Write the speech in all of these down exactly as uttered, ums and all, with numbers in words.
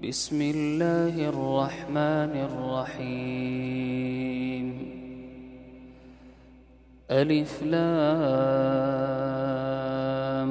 بسم الله الرحمن الرحيم. ألف لام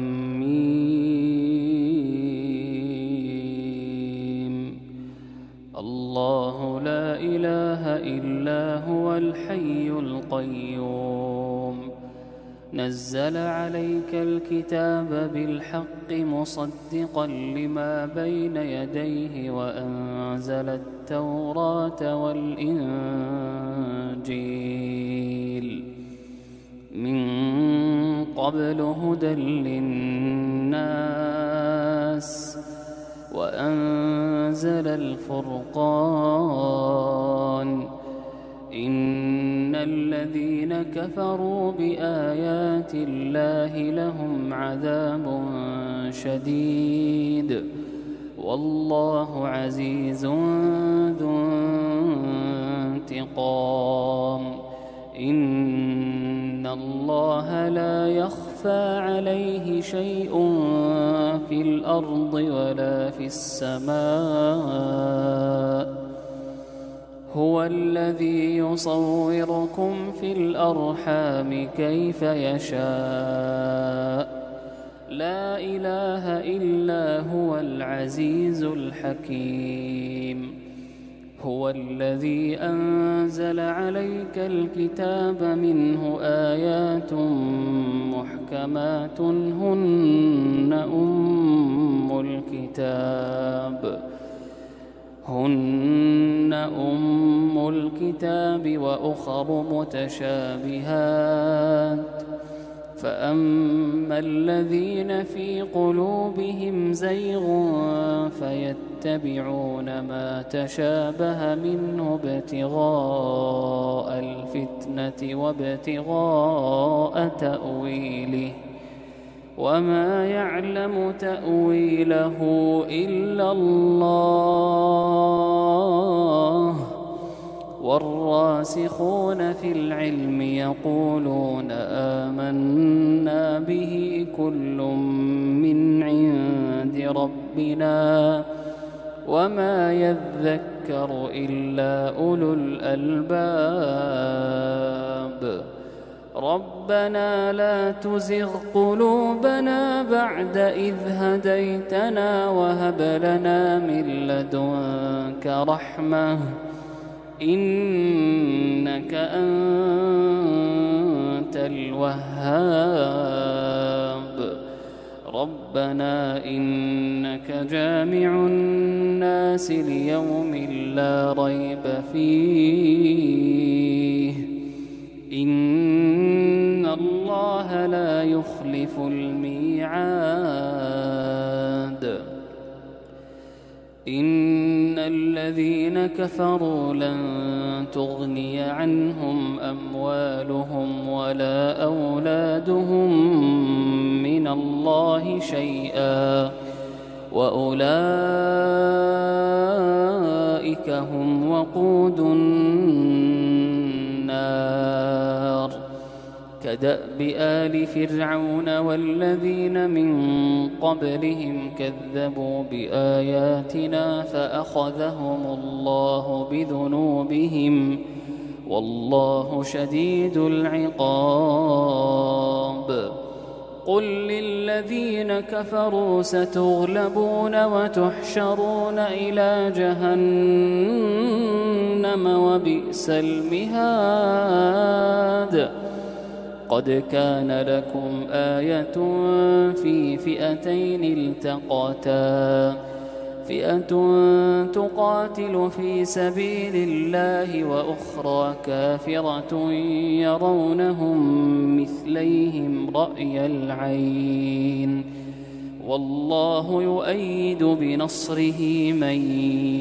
ميم. الله لا إله إلا هو الحي القيوم. نزل عليك الكتاب بالحق مصدقا لما بين يديه وأنزل التوراة والإنجيل من قبل هدى للناس وأنزل الفرقان. إن الذين كفروا بآيات الله لهم عذاب شديد والله عزيز ذو انتقام. إن الله لا يخفى عليه شيء في الأرض ولا في السماء. هو الذي يصوركم في الأرحام كيف يشاء. لا إله إلا هو العزيز الحكيم. هو الذي أنزل عليك الكتاب منه آيات محكمات هن أم الكتاب هن أم الكتاب وأخر متشابهات. فأما الذين في قلوبهم زيغ فيتبعون ما تشابه منه ابتغاء الفتنة وابتغاء تأويله وما يعلم تأويله إلا الله. والراسخون في العلم يقولون آمنا به كل من عند ربنا وما يذكر إلا أولو الألباب. ربنا لا تزغ قلوبنا بعد إذ هديتنا وهب لنا من لدنك رحمة إنك أنت الوهاب. ربنا إنك جامع الناس ليوم لا ريب فيه إن الله لا يخلف الميعاد. إن الذين كفروا لن تغني عنهم أموالهم ولا أولادهم من الله شيئا وأولئك هم وقود النار. كدأب آل فرعون والذين من قبلهم كذبوا بآياتنا فأخذهم الله بذنوبهم والله شديد العقاب. قل للذين كفروا ستغلبون وتحشرون إلى جهنم وبئس المهاد. قد كان لكم آية في فئتين التقتا فئة تقاتل في سبيل الله وأخرى كافرة يرونهم مثليهم رأي العين والله يؤيد بنصره من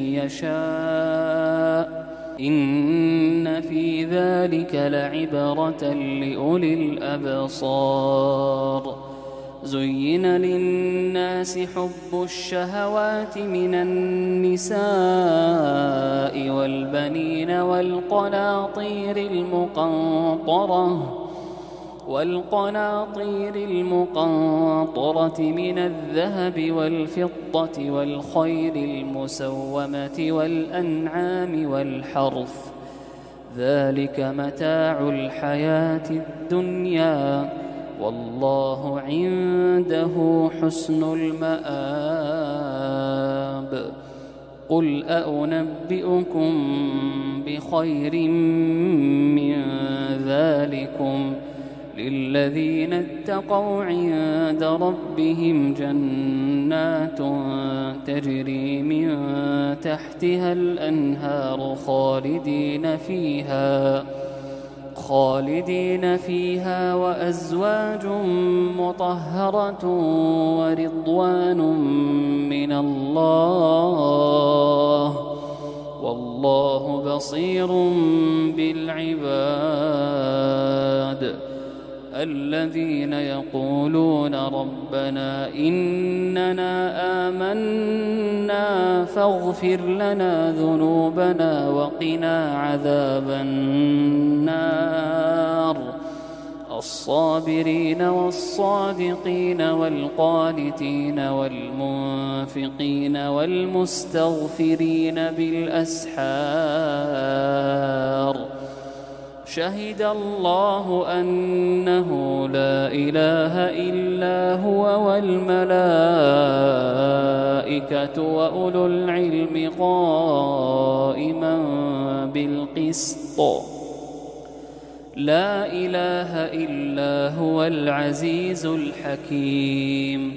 يشاء. إن في ذلك لعبرة لأولي الأبصار. زين للناس حب الشهوات من النساء والبنين والقناطير المقنطرة والقناطير المقنطرة من الذهب والفضة والخيل المسومة والأنعام والحرث ذلك متاع الحياة الدنيا والله عنده حسن المآب. قل أنبئكم بخير من ذلكم للذين اتقوا عند ربهم جنات تجري من تحتها الأنهار خالدين فيها خالدين فيها وأزواج مطهرة ورضوان من الله والله بصير بالعباد. الذين يقولون ربنا إننا آمنا فاغفر لنا ذنوبنا وقنا عذاب النار الصابرين والصادقين والقانتين والمنفقين والمستغفرين بالأسحار شهد الله أنه لا إله إلا هو والملائكة وأولو العلم قائما بالقسط لا إله إلا هو العزيز الحكيم.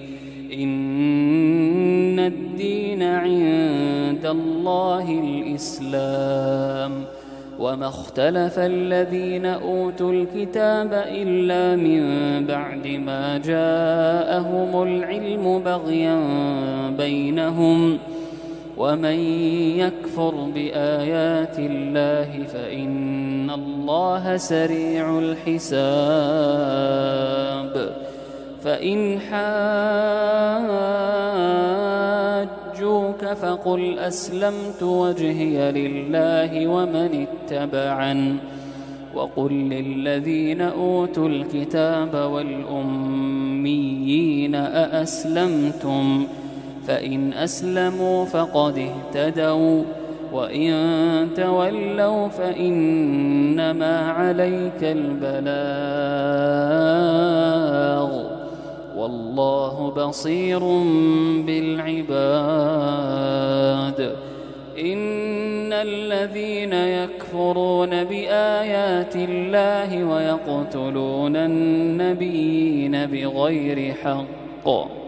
إن الدين عند الله الإسلام وما اختلف الذين أوتوا الكتاب إلا من بعد ما جاءهم العلم بغيا بينهم ومن يكفر بآيات الله فإن الله سريع الحساب. فإن حاجوك فقل أسلمت وجهي لله ومن اتبعن وقل للذين أوتوا الكتاب والأميين أأسلمتم فإن أسلموا فقد اهتدوا وإن تولوا فإنما عليك البلاغ والله بصير بالعباد. إن الذين يكفرون بآيات الله ويقتلون النبيين بغير حق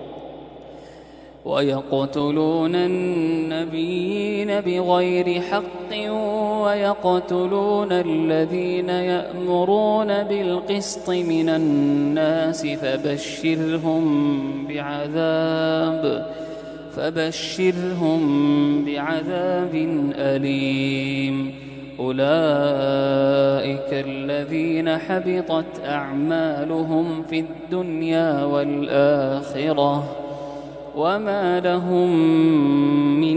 ويقتلون النبيين بغير حق ويقتلون الذين يأمرون بالقسط من الناس فبشرهم بعذاب فبشرهم بعذاب أليم. أولئك الذين حبطت أعمالهم في الدنيا والآخرة وما لهم من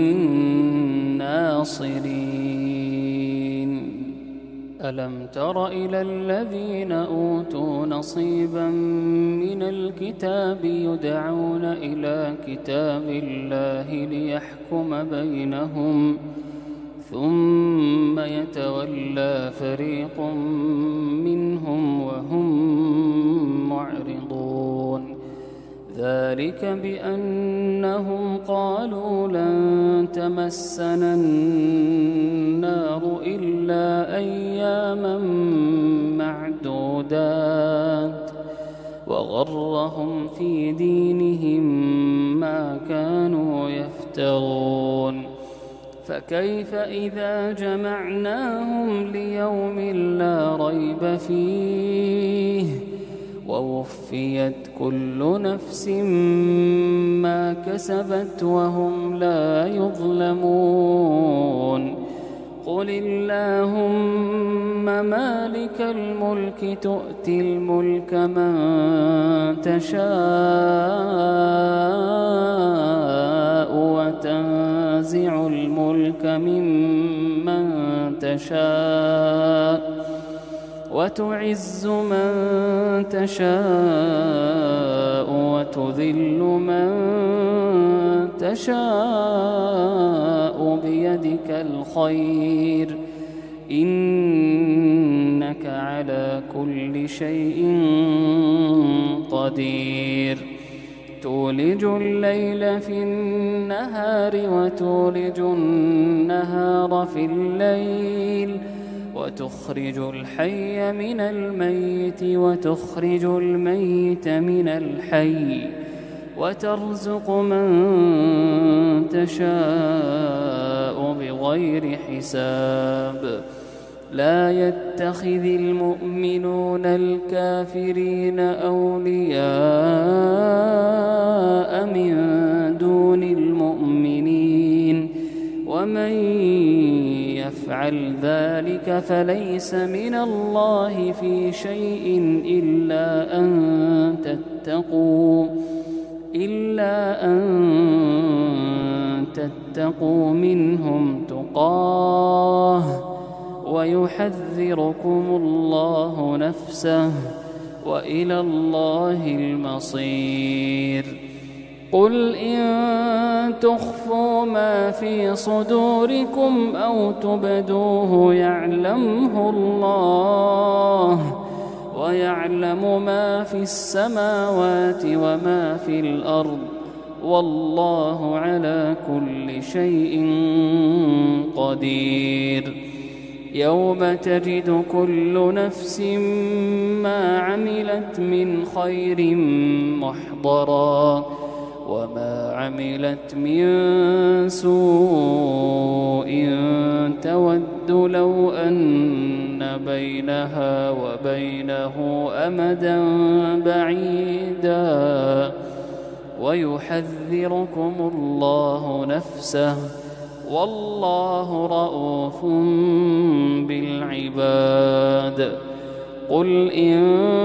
ناصرين. ألم تر إلى الذين أوتوا نصيبا من الكتاب يدعون إلى كتاب الله ليحكم بينهم ثم يتولى فريق منهم وهم معرضون. ذلك بأنهم قالوا لن تمسنا النار إلا أياما معدودات وغرهم في دينهم ما كانوا يفترون. فكيف إذا جمعناهم ليوم لا ريب فيه ووفيت كل نفس ما كسبت وهم لا يظلمون. قل اللهم مالك الملك تؤتي الملك من تشاء وتنزع الملك ممن تشاء وتعز من تشاء وتذل من تشاء بيدك الخير إنك على كل شيء قدير تولج الليل في النهار وتولج النهار في الليل وتخرج الحي من الميت وتخرج الميت من الحي وترزق من تشاء بغير حساب لا يتخذ المؤمنون الكافرين أولياء من دون المؤمنين ومن يفعل ذلك فليس من الله في شيء إلا أن تتقوا إلا أن تتقوا منهم تقاه ويحذركم الله نفسه وإلى الله المصير قل إن تخفوا ما في صدوركم أو تبدوه يعلمه الله ويعلم ما في السماوات وما في الأرض والله على كل شيء قدير يوم تجد كل نفس ما عملت من خير محضرا وما عملت من سوء تود لو أن بينها وبينه أمدا بعيدا ويحذركم الله نفسه والله رءوف بالعباد قل إن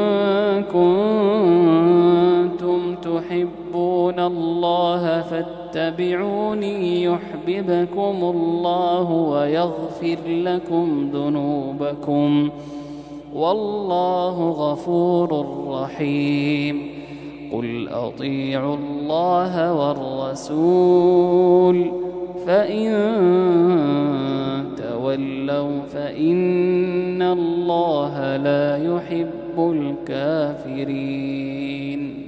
كنتم تحبون الله فاتبعوني يحببكم الله ويغفر لكم ذنوبكم والله غفور رحيم قل أطيعوا الله والرسول فإن تولوا فإن الله لا يحب الكافرين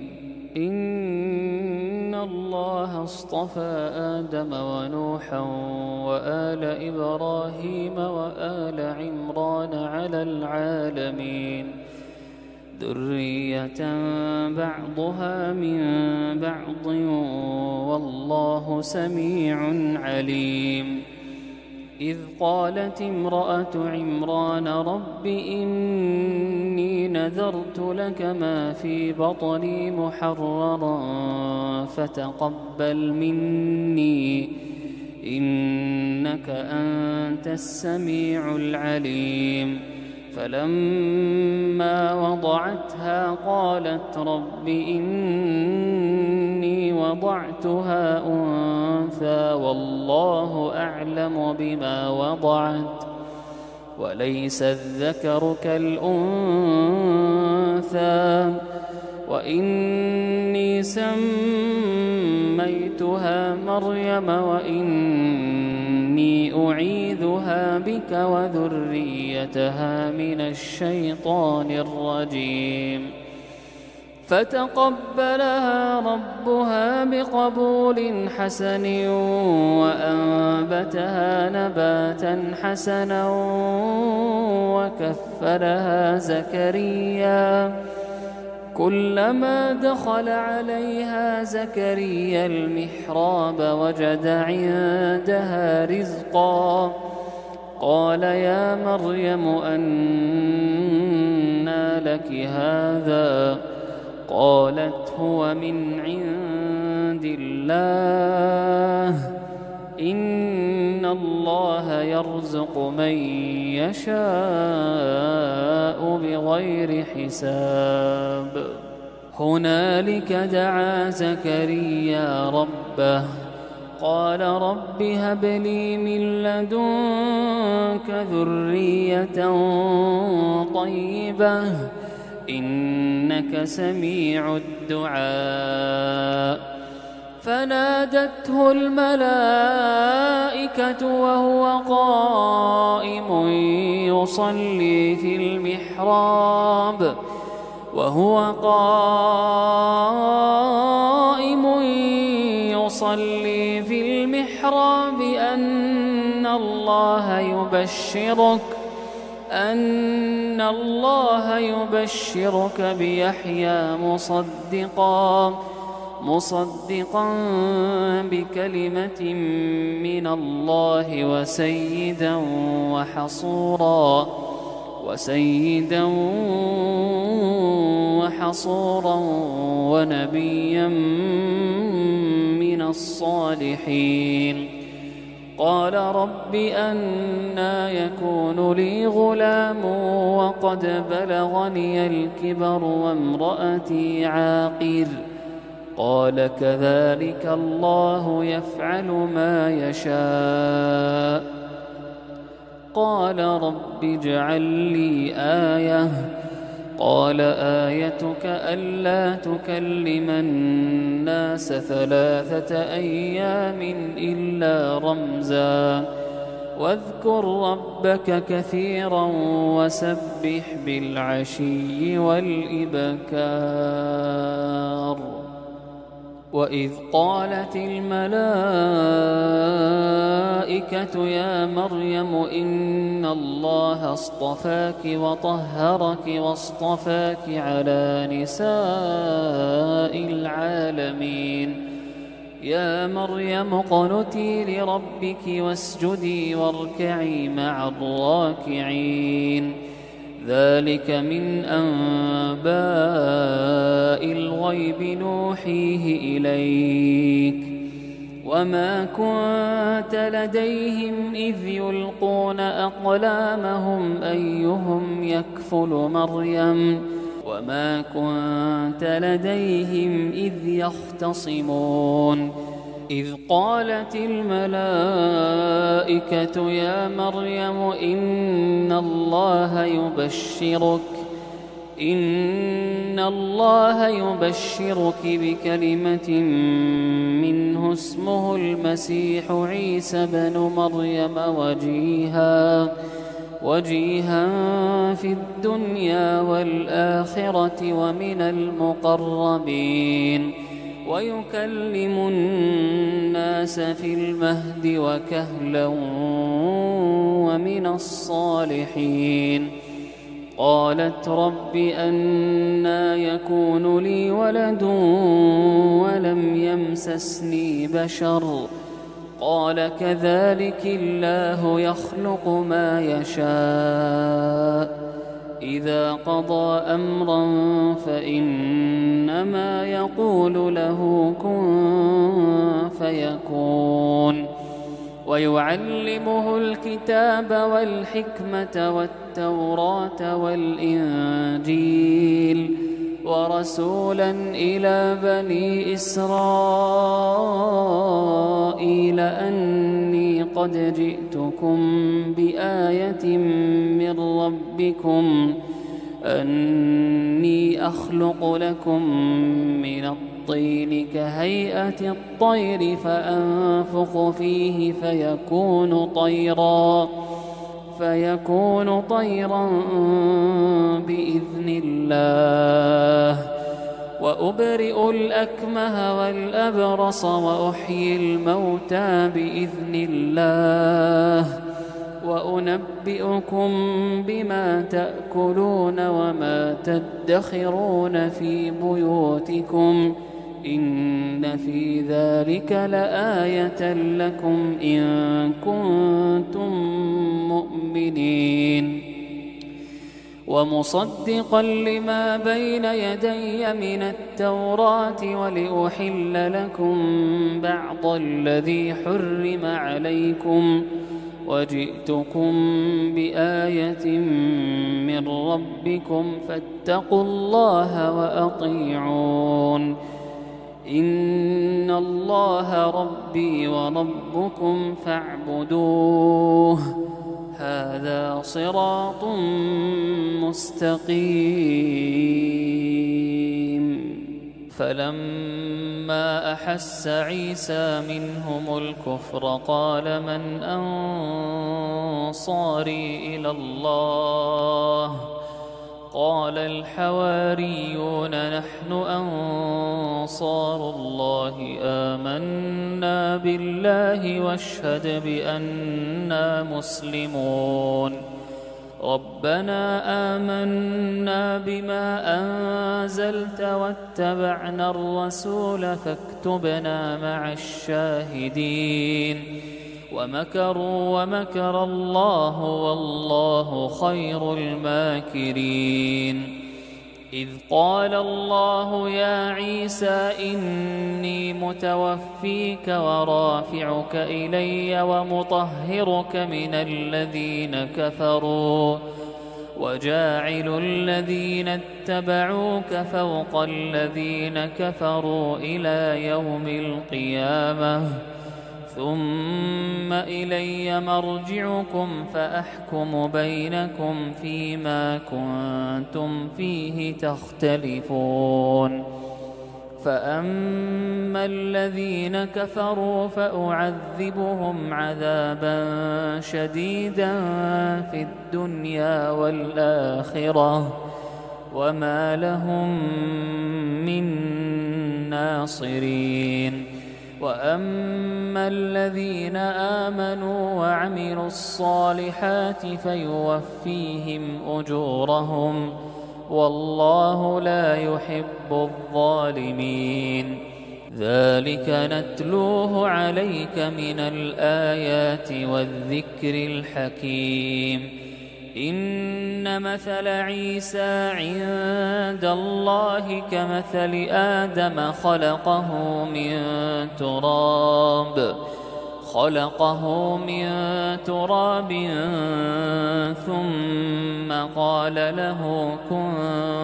إن الله اصطفى آدم ونوحا وآل إبراهيم وآل عمران على العالمين ذرية بعضها من بعض والله سميع عليم إذ قالت امرأة عمران رب إني نذرت لك ما في بطني محررا فتقبل مني إنك أنت السميع العليم فلما وضعتها قالت رب إني وضعتها أنثى والله أعلم بما وضعت وليس الذكر كالأنثى وإني سميتها مريم وإني أعيذها بك وذريتها من الشيطان الرجيم فتقبلها ربها بقبول حسن وأنبتها نباتا حسنا وكفلها زكريا كلما دخل عليها زكريا المحراب وجد عندها رزقا قال يا مريم أنى لك هذا قالت هو من عند الله إن الله يرزق من يشاء بغير حساب هنالك دعا زكريا ربه قال رب هب لي من لدنك ذرية طيبة إنك سميع الدعاء فنادته الملائكة وهو قائم يصلي في المحراب وهو قائم يصلي في المحراب أن الله يبشرك أن الله يبشرك بيحيى مصدقا مصدقا بكلمة من الله وسيدا وحصورا وسيدا وحصورا ونبيا من الصالحين قال رب أنى يكون لي غلام وقد بلغني الكبر وامرأتي عاقر قال كذلك الله يفعل ما يشاء قال رب اجعل لي آية قال آيتك ألا تكلم الناس ثلاثة أيام إلا رمزا واذكر ربك كثيرا وسبح بالعشي والإبكار وإذ قالت الملائكة يا مريم إن الله اصطفاك وطهرك واصطفاك على نساء العالمين يا مريم اقنتي لربك واسجدي واركعي مع الراكعين ذلك من أنباء الغيب نوحيه إليك وما كنت لديهم إذ يلقون أقلامهم أيهم يكفل مريم وما كنت لديهم إذ يختصمون إذ قالت الملائكة يا مريم إن الله يبشرك إن الله يبشرك بكلمة منه اسمه المسيح عيسى بن مريم وجيها وجيها في الدنيا والآخرة ومن المقربين ويكلم الناس في المهد وكهلا ومن الصالحين قالت رب أنى يكون لي ولد ولم يمسسني بشر قال كذلك الله يخلق ما يشاء إذا قضى أمرا فإنما يقول له كن فيكون ويعلمه الكتاب والحكمة والتوراة والإنجيل ورسولا إلى بني إسرائيل أني قد جئتكم بآية من ربكم أني أخلق لكم من الطين كهيئة الطير فأنفخ فيه فيكون طيرا فيكون طيرا بإذن الله وأبرئ الأكمه والأبرص وأحيي الموتى بإذن الله وأنبئكم بما تأكلون وما تدخرون في بيوتكم إن في ذلك لآية لكم إن كنتم مؤمنين ومصدقا لما بين يدي من التوراة ولأحل لكم بعض الذي حرم عليكم وجئتكم بآية من ربكم فاتقوا الله وأطيعون إن الله ربي وربكم فاعبدوه هذا صراط مستقيم. فلما أحس عيسى منهم الكفر قال من أنصاري إلى الله قال الحواريون نحن أنصار الله آمنا بالله واشهد بأننا مسلمون. ربنا آمنا بما أنزلت واتبعنا الرسول فاكتبنا مع الشاهدين. ومكروا ومكر الله والله خير الماكرين. إذ قال الله يا عيسى إني متوفيك ورافعك إلي ومطهرك من الذين كفروا وجاعل الذين اتبعوك فوق الذين كفروا إلى يوم القيامة ثم إلي مرجعكم فأحكم بينكم فيما كنتم فيه تختلفون. فأما الذين كفروا فأعذبهم عذابا شديدا في الدنيا والآخرة وما لهم من ناصرين. وأما الذين آمنوا وعملوا الصالحات فيوفيهم أجورهم والله لا يحب الظالمين. ذلك نتلوه عليك من الآيات والذكر الحكيم. إن مثل عيسى عند الله كمثل آدم خلقه من تراب خلقه من تراب ثم قال له كن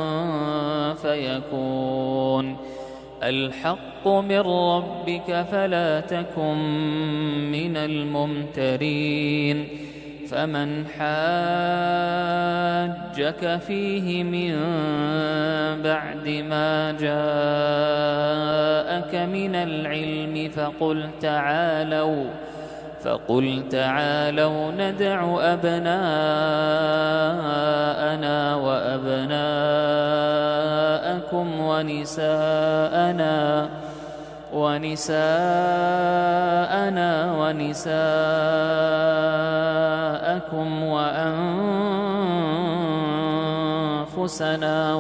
فيكون. الحق من ربك فلا تكن من الممترين. فمن حاجك فيه من بعد ما جاءك من العلم فقل تعالوا فقل تعالوا ندع أبناءنا وأبناءكم ونساءنا ونساءنا ونساءكم وأنفسنا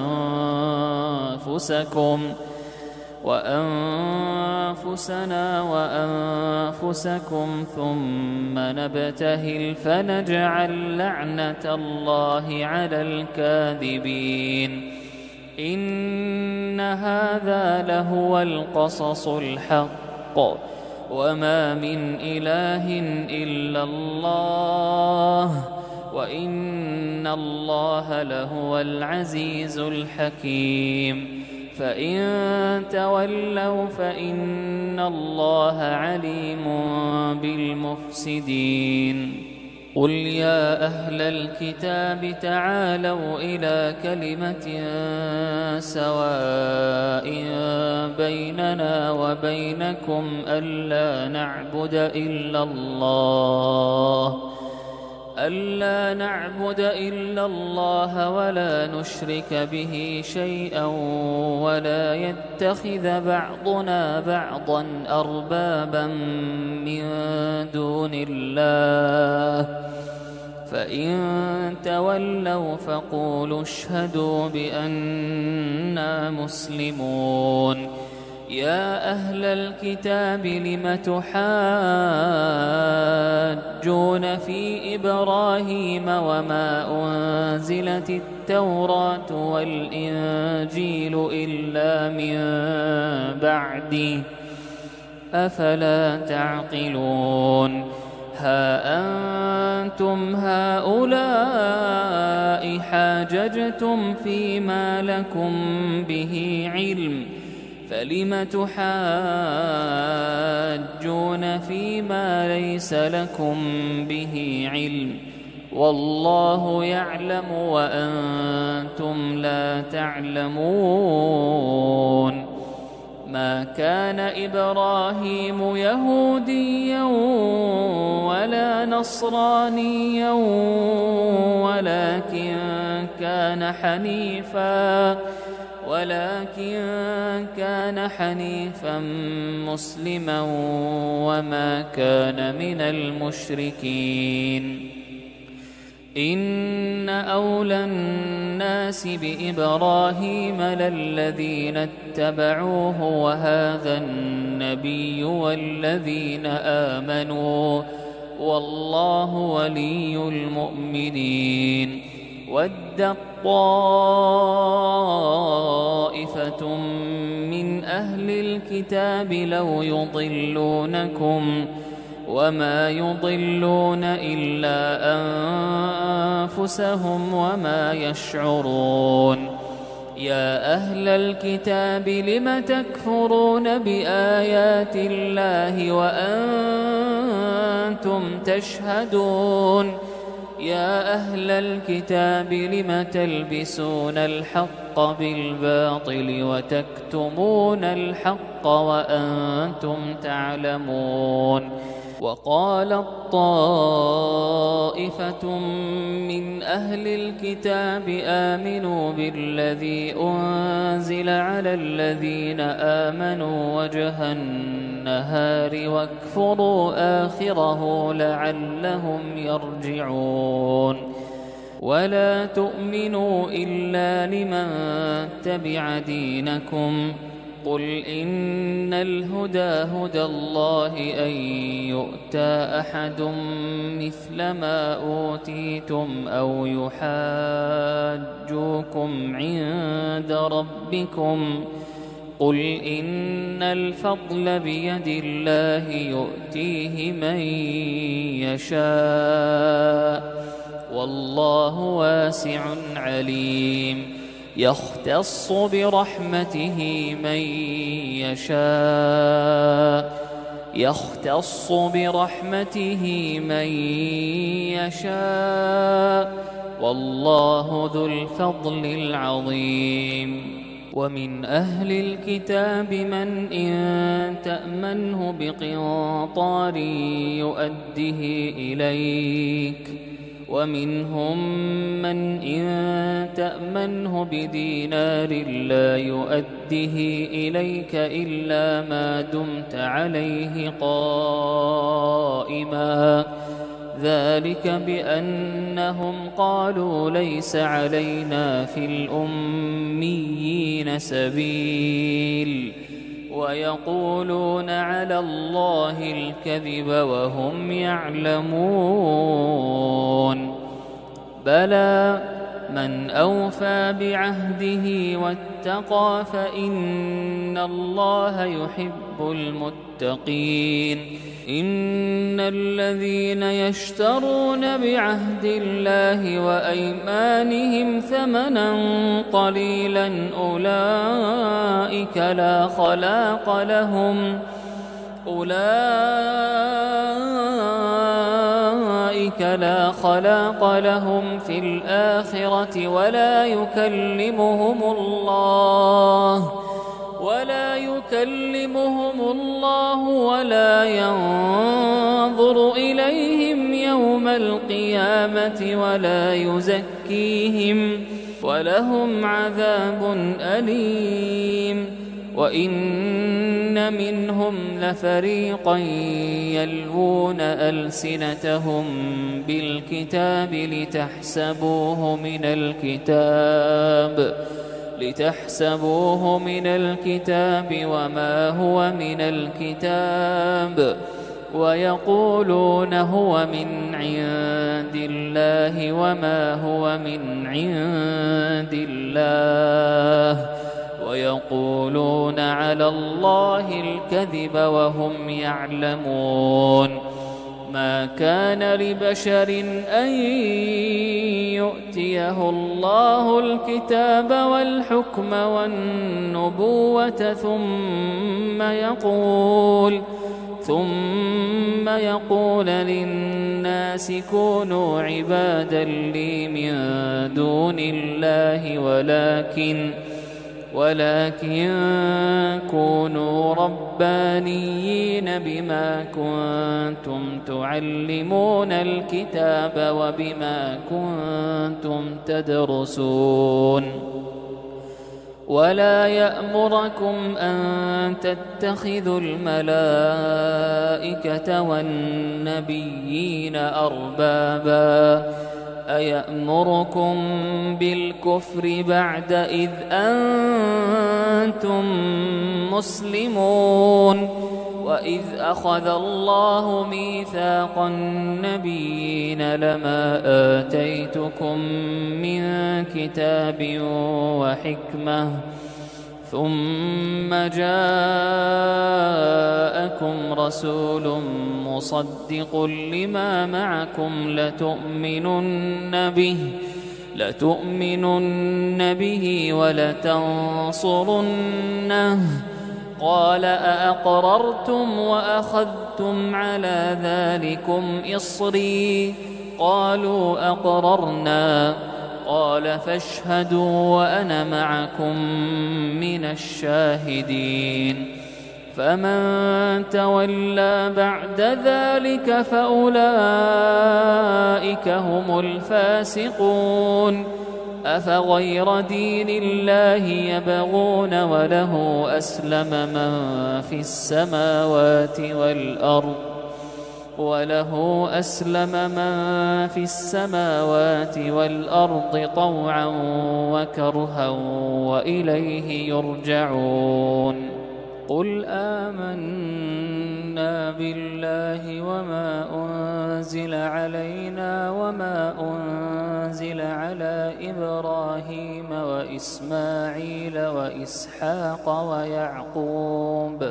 وأنفسكم وأنفسنا وأنفسكم ثم نبتهل فنجعل لعنة الله على الكاذبين. إن هذا لهو القصص الحق وما من إله إلا الله وإن الله لهو العزيز الحكيم. فإن تولوا فإن الله عليم بالمفسدين. قل يا أهل الكتاب تعالوا إلى كلمة سواء بيننا وبينكم ألا نعبد إلا الله ألا نعبد إلا الله ولا نشرك به شيئا ولا يتخذ بعضنا بعضا أربابا من دون الله. فإن تولوا فقولوا اشهدوا بأننا مسلمون. يا أهل الكتاب لم تحاجون في إبراهيم وما أنزلت التوراة والإنجيل إلا من بعده أفلا تعقلون. ها أنتم هؤلاء حاججتم فيما لكم به علم فلم تحاجون فيما ليس لكم به علم والله يعلم وأنتم لا تعلمون ما كان إبراهيم يهوديا ولا نصرانيا ولكن كان حنيفا ولكن كان حنيفا مسلما وما كان من المشركين إن أولى الناس بإبراهيم للذين اتبعوه وهذا النبي والذين آمنوا والله ولي المؤمنين ود طائفة من أهل الكتاب لو يضلونكم وما يضلون إلا أنفسهم وما يشعرون يا أهل الكتاب لم تكفرون بآيات الله وأنتم تشهدون يا أهل الكتاب لم تلبسون الحق بالباطل وتكتمون الحق وأنتم تعلمون وقالت طائفة من أهل الكتاب آمنوا بالذي أنزل على الذين آمنوا وجه النهار واكفروا آخره لعلهم يرجعون ولا تؤمنوا إلا لمن تبع دينكم قل إن الهدى هدى الله أن يؤتى أحد مثل ما أوتيتم أو يحاجوكم عند ربكم قل إن الفضل بيد الله يؤتيه من يشاء والله واسع عليم يختص برحمته من يشاء يختص برحمته من يشاء والله ذو الفضل العظيم ومن أهل الكتاب من إن تأمنه بقنطار يؤده إليك ومنهم من إن تأمنه بدينار لا يؤده إليك إلا ما دمت عليه قائما ذلك بأنهم قالوا ليس علينا في الأميين سبيل ويقولون على الله الكذب وهم يعلمون بلى من أوفى بعهده واتقى فإن الله يحب المتقين إن الذين يشترون بعهد الله وأيمانهم ثمنا قليلا أولئك لا خلاق لهم أولئك لا خلاق لهم في الآخرة ولا يكلمهم الله ولا يكلمهم الله ولا ينظر إليهم يوم القيامة ولا يزكيهم ولهم عذاب أليم وإن منهم لفريقا يلوون ألسنتهم بالكتاب لتحسبوه من الكتاب لتحسبوه من الكتاب وما هو من الكتاب ويقولون هو من عند الله وما هو من عند الله ويقولون على الله الكذب وهم يعلمون ما ما كان لبشر أن يؤتيه الله الكتاب والحكم والنبوة ثم يقول ثم يقول للناس كونوا عبادا لي من دون الله ولكن ولكن كونوا ربانيين بما كنتم تعلمون الكتاب وبما كنتم تدرسون ولا يأمركم أن تتخذوا الملائكة والنبيين أربابا أيأمركم بالكفر بعد إذ أنتم مسلمون وإذ أخذ الله ميثاق النبيين لما آتيتكم من كتاب وحكمة ثم جاءكم رسول مصدق لما معكم لتؤمنن به لتؤمنن به ولتنصرنه قال أأقررتم وأخذتم على ذلكم إصري قالوا أقررنا قال فاشهدوا وأنا معكم من الشاهدين فمن تولى بعد ذلك فأولئك هم الفاسقون أفغير دين الله يبغون وله أسلم من في السماوات والأرض وله أسلم من في السماوات والأرض طوعا وكرها وإليه يرجعون قل آمنا بالله وما أنزل علينا وما أنزل على إبراهيم وإسماعيل وإسحاق ويعقوب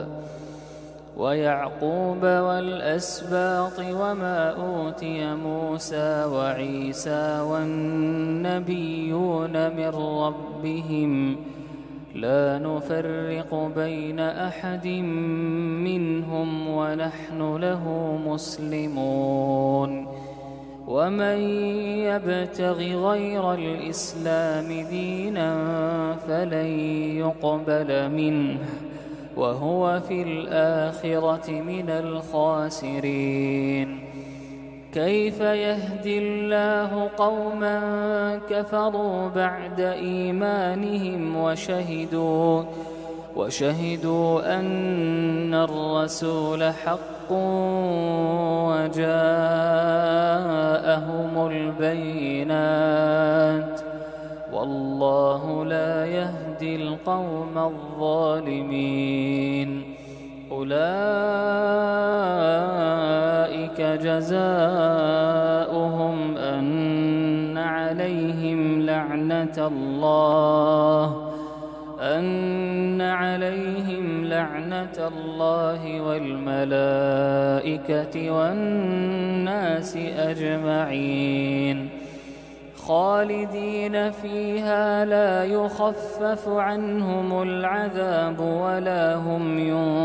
ويعقوب والأسباط وما أوتي موسى وعيسى والنبيون من ربهم لا نفرق بين أحد منهم ونحن له مسلمون ومن يبتغ غير الإسلام دينا فلن يقبل منه وهو في الآخرة من الخاسرين كيف يهدي الله قوما كفروا بعد إيمانهم وشهدوا وشهدوا أن الرسول حق وجاءهم البينات والله لا يهدي القوم الظالمين أولئك جزاؤهم أن عليهم لعنة الله أن عليهم لعنة الله والملائكة والناس أجمعين خالدين فيها لا يخفف عنهم العذاب ولا هم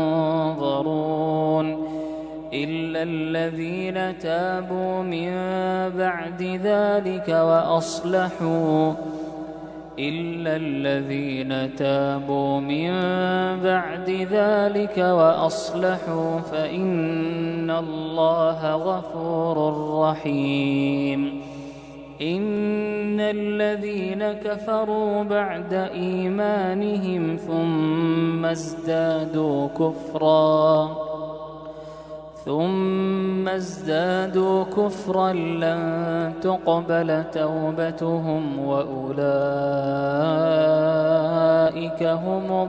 ينظرون إلا الذين تابوا من بعد ذلك وأصلحوا إلا الذين تابوا من بعد ذلك وأصلحوا فإن الله غفور رحيم إن الذين كفروا بعد إيمانهم ثم ازدادوا كفرا ثم ازدادوا كفرا لن تقبل توبتهم وأولئك هم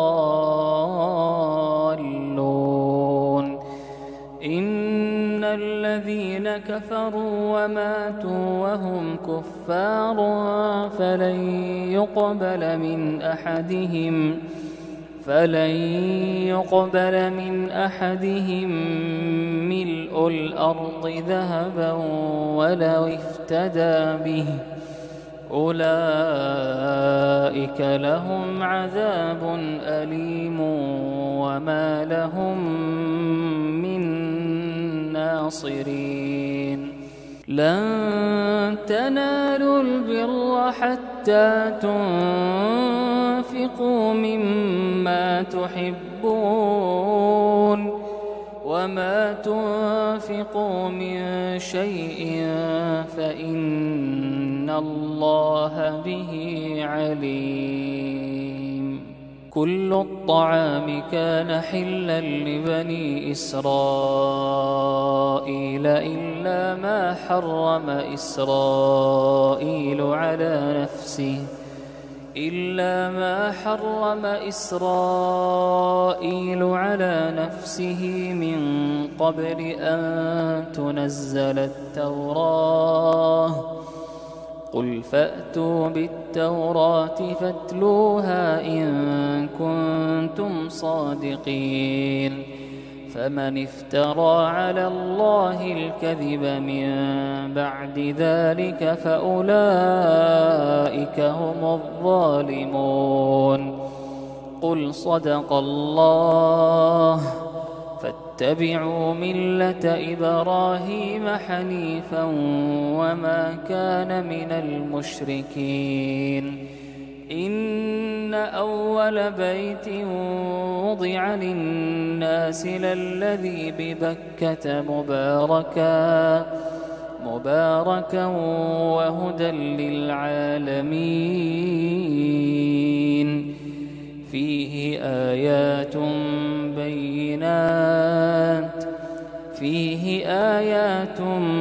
الضالون إن الذين كفروا وماتوا وهم كفار فلن يقبل من أحدهم فلن يقبل من أحدهم ملء الأرض ذهبا ولو افتدى به أولئك لهم عذاب أليم وما لهم من ناصرين لن تنالوا البر حتى تنفقوا مما تحبون وما تنفقوا من شيء فإن الله به عليم كل الطعام كان حلا لبني إسرائيل إلا ما حرم إسرائيل على نفسه إلا ما حرم إسرائيل على نفسه من قبل أن تنزل التوراة قل فأتوا بالتوراة فاتلوها إن كنتم صادقين فمن افترى على الله الكذب من بعد ذلك فأولئك هم الظالمون قل صدق الله فاتبعوا ملة إبراهيم حنيفا وما كان من المشركين إن أول بيت وضع للناس للذي ببكة مباركا مباركا وهدى للعالمين فيه آيات بينات فيه آيات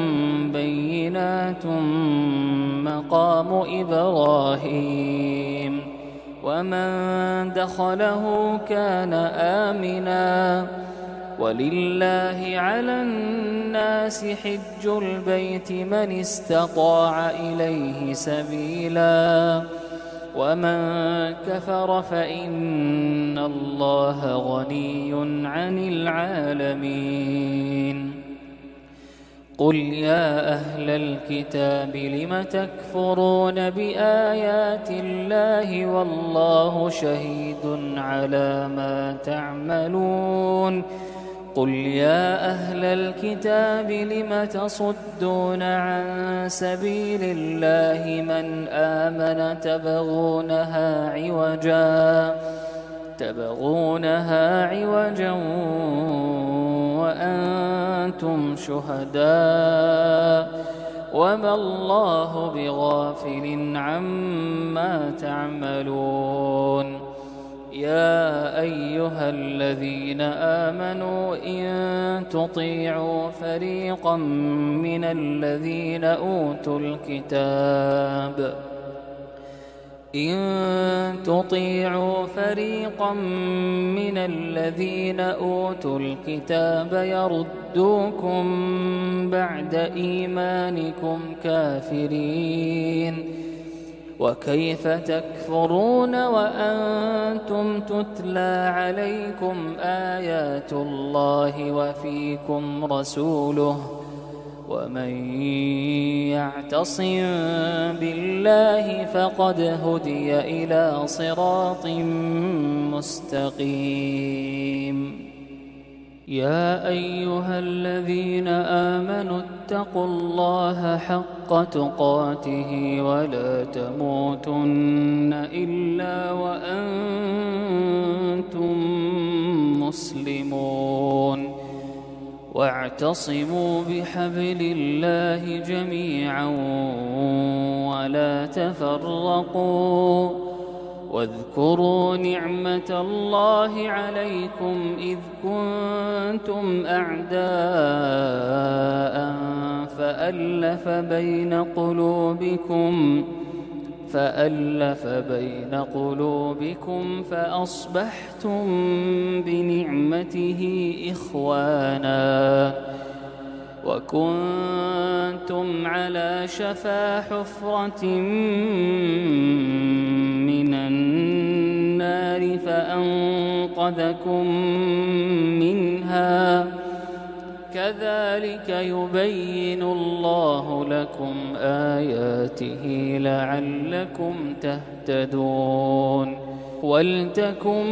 بينات مقام إبراهيم ومن دخله كان آمنا ولله على الناس حج البيت من استطاع إليه سبيلا ومن كفر فإن الله غني عن العالمين قل يا أهل الكتاب لم تكفرون بآيات الله والله شهيد على ما تعملون قل يا أهل الكتاب لم تصدون عن سبيل الله من آمن تبغونها عوجا تبغونها عوجا وأنتم شهداء وما الله بغافل عما تعملون يا أيها الذين آمنوا إن تطيعوا فريقا من الذين أوتوا الكتاب إن تطيعوا فريقا من الذين أوتوا الكتاب يردوكم بعد إيمانكم كافرين وكيف تكفرون وأنتم تتلى عليكم آيات الله وفيكم رسوله ومن يعتصم بالله فقد هدي إلى صراط مستقيم يا أيها الذين آمنوا اتقوا الله حق تقاته ولا تموتن إلا وأنتم مسلمون واعتصموا بحبل الله جميعا ولا تفرقوا واذكروا نعمة الله عليكم إذ كنتم أعداء فألف بين قلوبكم فألف بين قلوبكم فأصبحتم بنعمته إخوانا وكنتم على شفا حفرة من النار النار فأنقذكم منها كذلك يبين الله لكم آياته لعلكم تهتدون ولتكن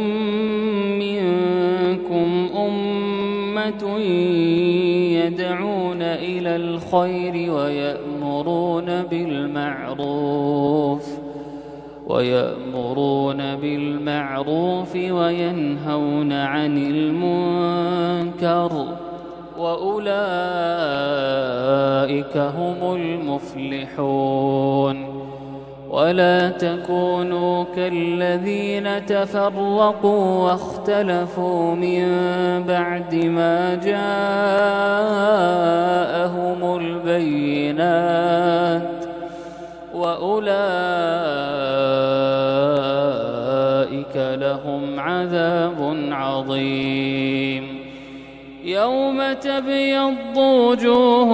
منكم أمة يدعون إلى الخير ويأمرون بالمعروف ويأمرون بالمعروف وينهون عن المنكر وأولئك هم المفلحون ولا تكونوا كالذين تفرقوا واختلفوا من بعد ما جاءهم البينات وأولئك لهم عذاب عظيم يوم تبيض وجوه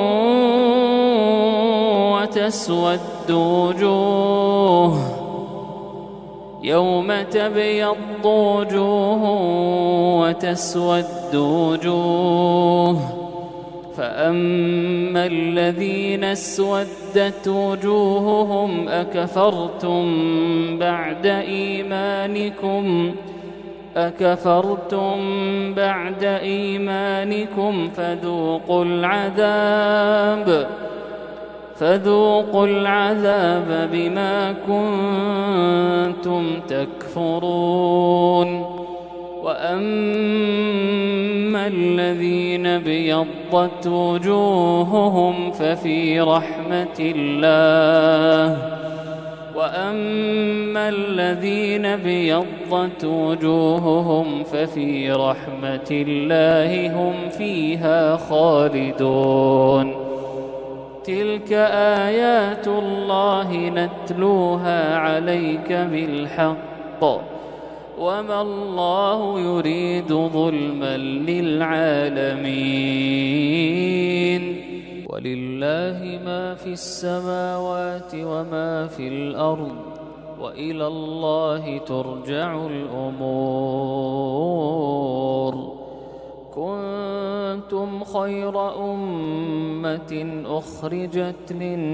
وتسود وجوه يوم تبيض وجوه وتسود وجوه فأما الذين اسودت وجوههم أكفرتم بعد إيمانكم أكفرتم بعد إيمانكم فذوقوا العذاب فذوقوا العذاب بما كنتم تكفرون وأما الذين ابيضت وجوههم ففي رحمة الله وأما الذين ابيضت وجوههم ففي رحمة الله هم فيها خالدون تلك آيات الله نتلوها عليك بالحق وما الله يريد ظلما للعالمين ولله ما في السماوات وما في الأرض وإلى الله ترجع الأمور كنتم خير أمة أخرجت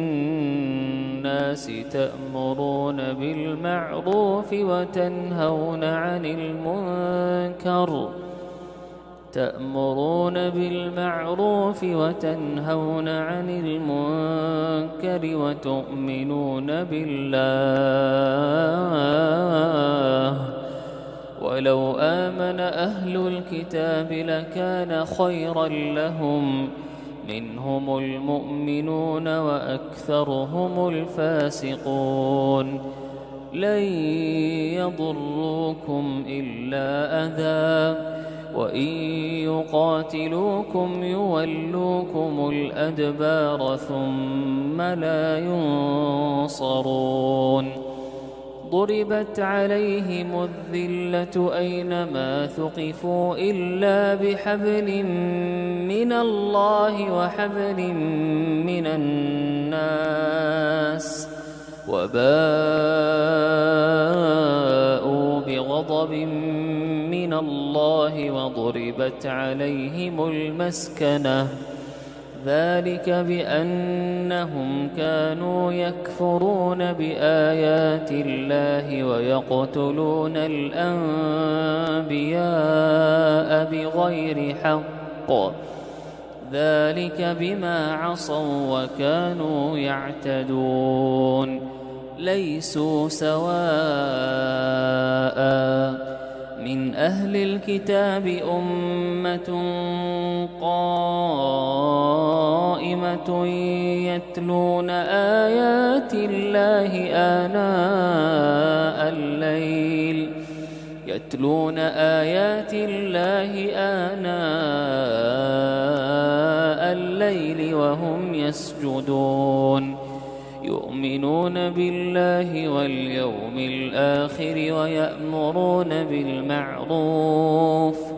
للناس تأمرون بالمعروف وتنهون عن المنكر تأمرون بالمعروف وتنهون عن المنكر وتؤمنون بالله ولو آمن أهل الكتاب لكان خيرا لهم منهم المؤمنون وأكثرهم الفاسقون لن يضروكم إلا أذى وإن يقاتلوكم يولوكم الأدبار ثم لا ينصرون ضربت عليهم الذلة أينما ثقفوا إلا بحبل من الله وحبل من الناس وباءوا بغضب من الله وضربت عليهم المسكنة ذلك بأنهم كانوا يكفرون بآيات الله ويقتلون الأنبياء بغير حق ذلك بما عصوا وكانوا يعتدون ليسوا سواء من أهل الكتاب أمة قائمة يتلون آيات الله آناء الليل يتلون آيات الله آناء الليل وهم يسجدون يؤمنون بالله واليوم الآخر ويأمرون بالمعروف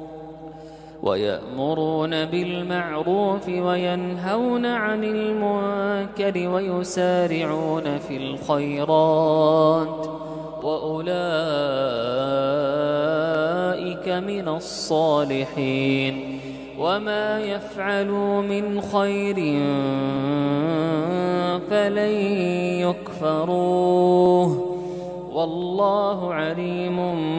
ويأمرون بالمعروف وينهون عن المنكر ويسارعون في الخيرات وأولئك من الصالحين وما يفعلوا من خير فلن يكفروه والله عليم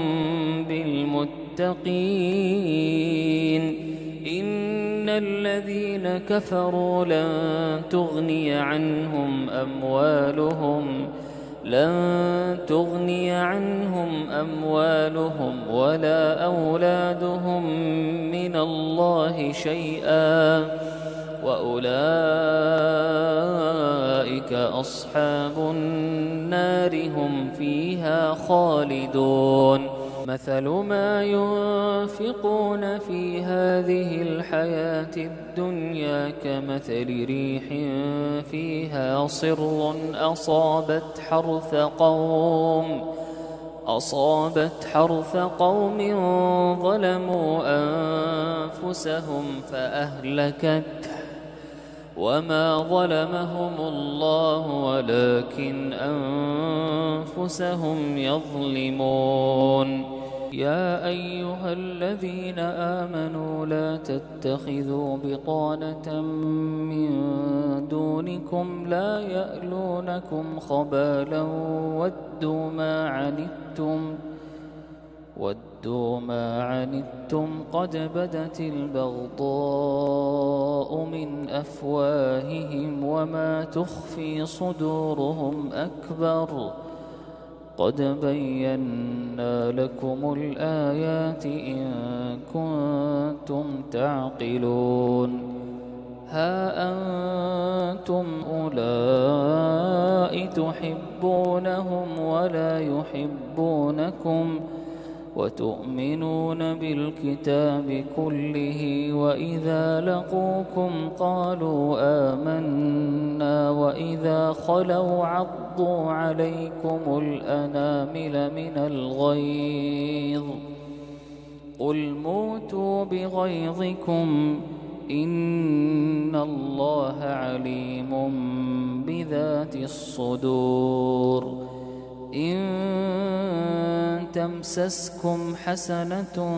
بالمتقين إن الذين كفروا لن تغني عنهم أموالهم لن تغني عنهم أموالهم ولا أولادهم من الله شيئا وأولئك أصحاب النار هم فيها خالدون مثل ما ينفقون في هذه الحياة الدنيا كمثل ريح فيها صر أصابت حرث قوم أصابت حرث قوم ظلموا أنفسهم فأهلكته وما ظلمهم الله ولكن أنفسهم يظلمون يا أيها الذين آمنوا لا تتخذوا بطانة من دونكم لا يألونكم خبالا ودوا ما عنتم ودوا ما عنتم قد بدت البغضاء من أفواههم وما تخفي صدورهم أكبر قد بينا لكم الآيات إن كنتم تعقلون ها أنتم أولئك تحبونهم ولا يحبونكم وتؤمنون بالكتاب كله وإذا لقوكم قالوا آمنا وإذا خلوا عضوا عليكم الأنامل من الغيظ قل موتوا بغيظكم إن الله عليم بذات الصدور إن تمسسكم حسنة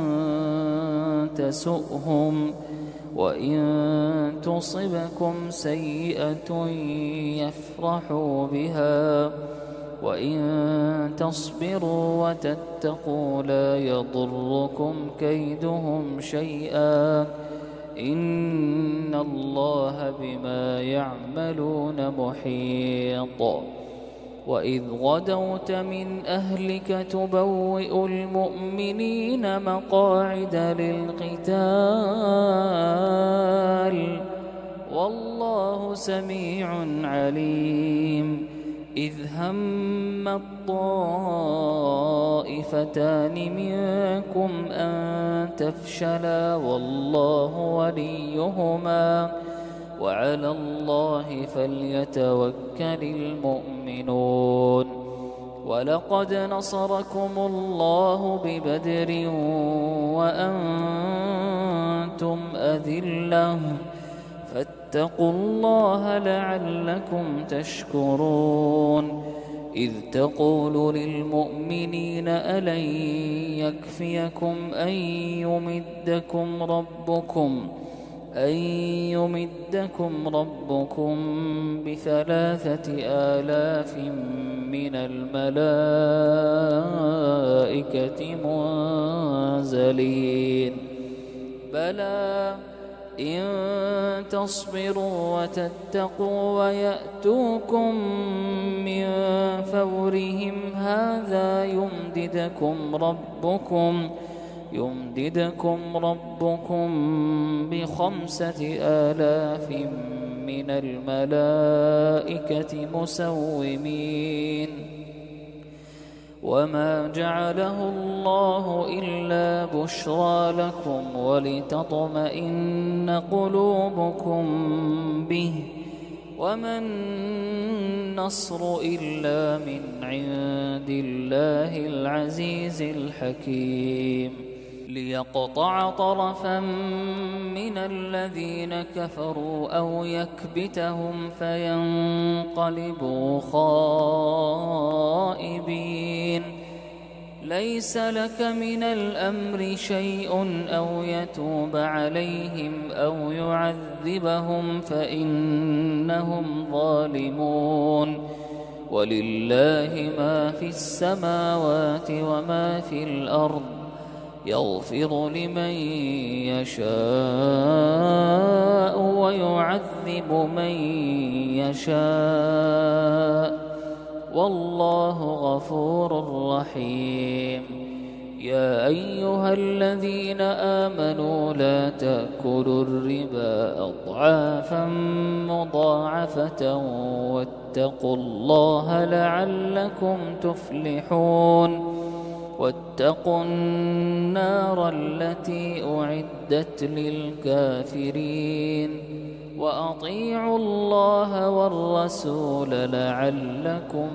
تسؤهم وإن تصبكم سيئة يفرحوا بها وإن تصبروا وتتقوا لا يضركم كيدهم شيئا إن الله بما يعملون محيط وإذ غدوت من أهلك تبوئ المؤمنين مقاعد للقتال والله سميع عليم إذ هم الطائفتان منكم أن تفشلا والله وليهما وعلى الله فليتوكل المؤمنون ولقد نصركم الله ببدر وأنتم أذلة فاتقوا الله لعلكم تشكرون إذ تقول للمؤمنين ألن يكفيكم أن يمدكم ربكم أن يمدكم ربكم بثلاثة آلاف من الملائكة منزلين بلى إن تصبروا وتتقوا ويأتوكم من فورهم هذا يمددكم ربكم يمددكم ربكم بخمسة آلاف من الملائكة مسومين وما جعله الله إلا بشرى لكم ولتطمئن قلوبكم به وما النصر إلا من عند الله العزيز الحكيم ليقطع طرفا من الذين كفروا أو يكبتهم فينقلبوا خائبين. ليس لك من الأمر شيء أو يتوب عليهم أو يعذبهم فإنهم ظالمون. ولله ما في السماوات وما في الأرض، يغفر لمن يشاء ويعذب من يشاء، والله غفور رحيم. يا أيها الذين آمنوا لا تأكلوا الربا أضعافا مضاعفة واتقوا الله لعلكم تفلحون. واتقوا النار التي أعدت للكافرين، وأطيعوا الله والرسول لعلكم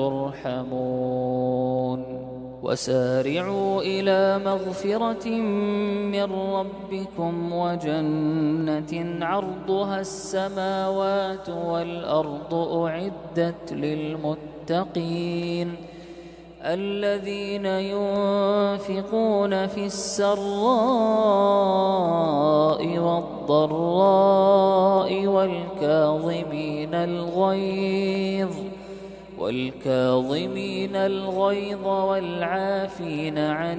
ترحمون. وسارعوا إلى مغفرة من ربكم وجنة عرضها السماوات والأرض أعدت للمتقين الذين ينفقون في السراء والضراء والكاظمين الغيظ والكاظمين الغيظ والعافين عن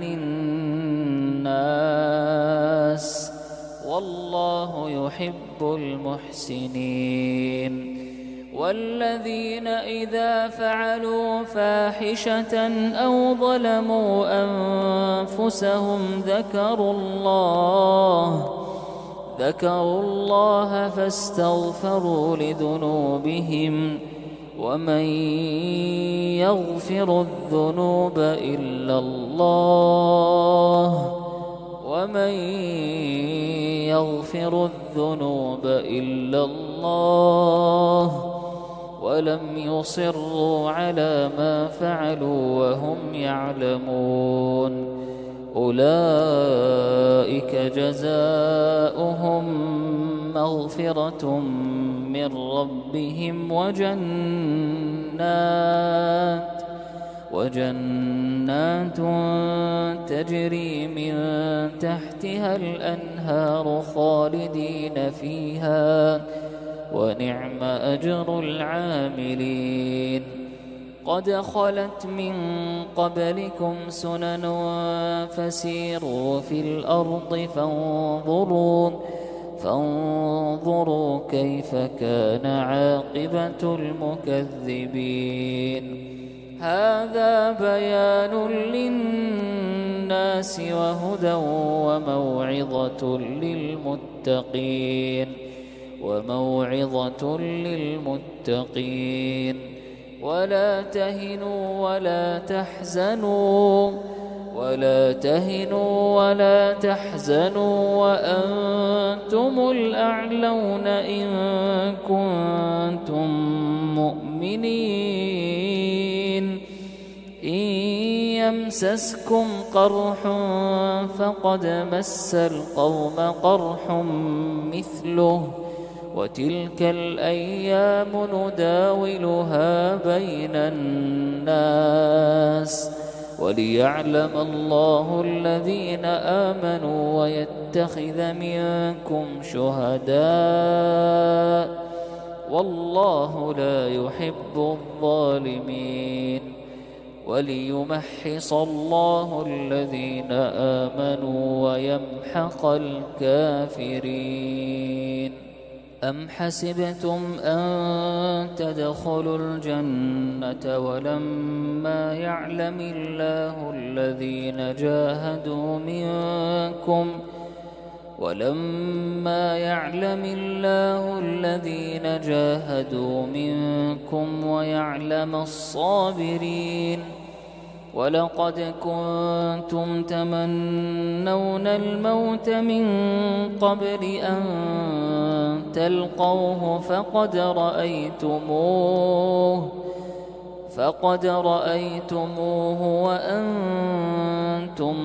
الناس، والله يحب المحسنين. والذين إذا فعلوا فاحشة أو ظلموا أنفسهم ذكروا الله ذكروا الله فاستغفروا لذنوبهم، ومن يغفر الذنوب إلا الله ومن يغفر الذنوب إلا الله ولم يصروا على ما فعلوا وهم يعلمون. أولئك جزاؤهم مغفرة من ربهم وجنات وجنات تجري من تحتها الأنهار خالدين فيها، ونعم أجر العاملين. قد خلت من قبلكم سنن فسيروا في الأرض فانظروا فانظروا كيف كان عاقبة المكذبين. هذا بيان للناس وهدى وموعظة للمتقين وموعظة للمتقين. ولا تهنوا ولا تحزنوا ولا تهنوا ولا تحزنوا وأنتم الأعلون إن كنتم مؤمنين. إن يمسسكم قرح فقد مس القوم قرح مثله، وتلك الأيام نداولها بين الناس وليعلم الله الذين آمنوا ويتخذ منكم شهداء، والله لا يحب الظالمين. وليمحص الله الذين آمنوا ويمحق الكافرين. أم حسبتم أن تدخلوا الجنة ولما يعلم الله الذين جاهدوا منكم ولما يعلم الله الذين جاهدوا منكم ويعلم الصابرين. ولقد كنتم تمنون الموت من قبل أن تلقوه فقد رأيتموه فقد رأيتموه وأنتم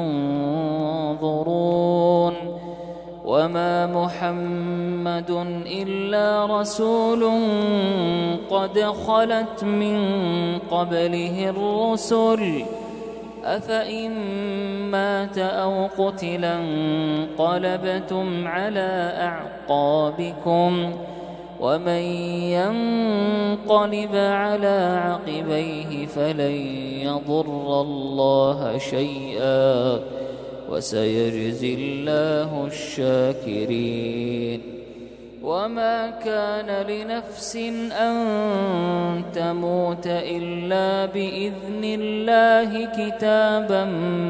تنظرون وما محمد إلا رسول قد خلت من قبله الرسل أفإن مات أو قتلا انقلبتم على أعقابكم ومن ينقلب على عقبيه فلن يضر الله شيئا وسيجزي الله الشاكرين وما كان لنفس أن تموت إلا بإذن الله كتابا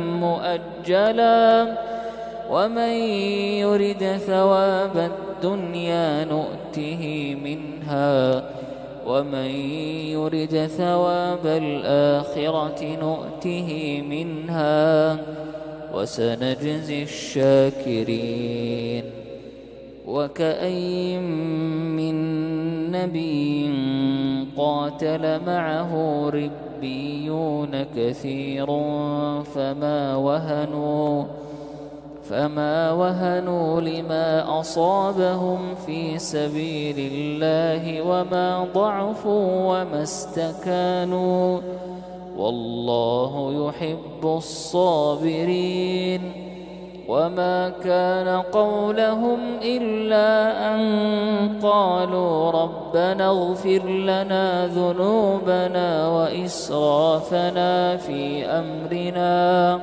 مؤجلا ومن يرد ثواب الدنيا نؤته منها ومن يرد ثواب الآخرة نؤته منها وسنجزي الشاكرين وكأين من نبي قاتل معه ربيون كثير فما وهنوا فما وهنوا لما أصابهم في سبيل الله وما ضعفوا وما استكانوا والله يحب الصابرين وما كان قولهم إلا أن قالوا ربنا اغفر لنا ذنوبنا وإسرافنا في أمرنا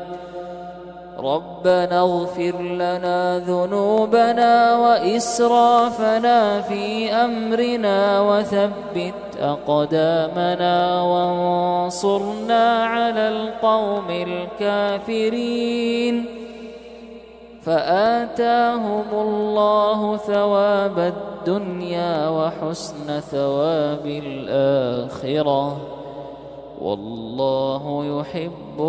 ربنا اغفر لنا ذنوبنا وإسرافنا في أمرنا وثبت أقدامنا وانصرنا على القوم الكافرين فآتاهم الله ثواب الدنيا وحسن ثواب الآخرة والله يحب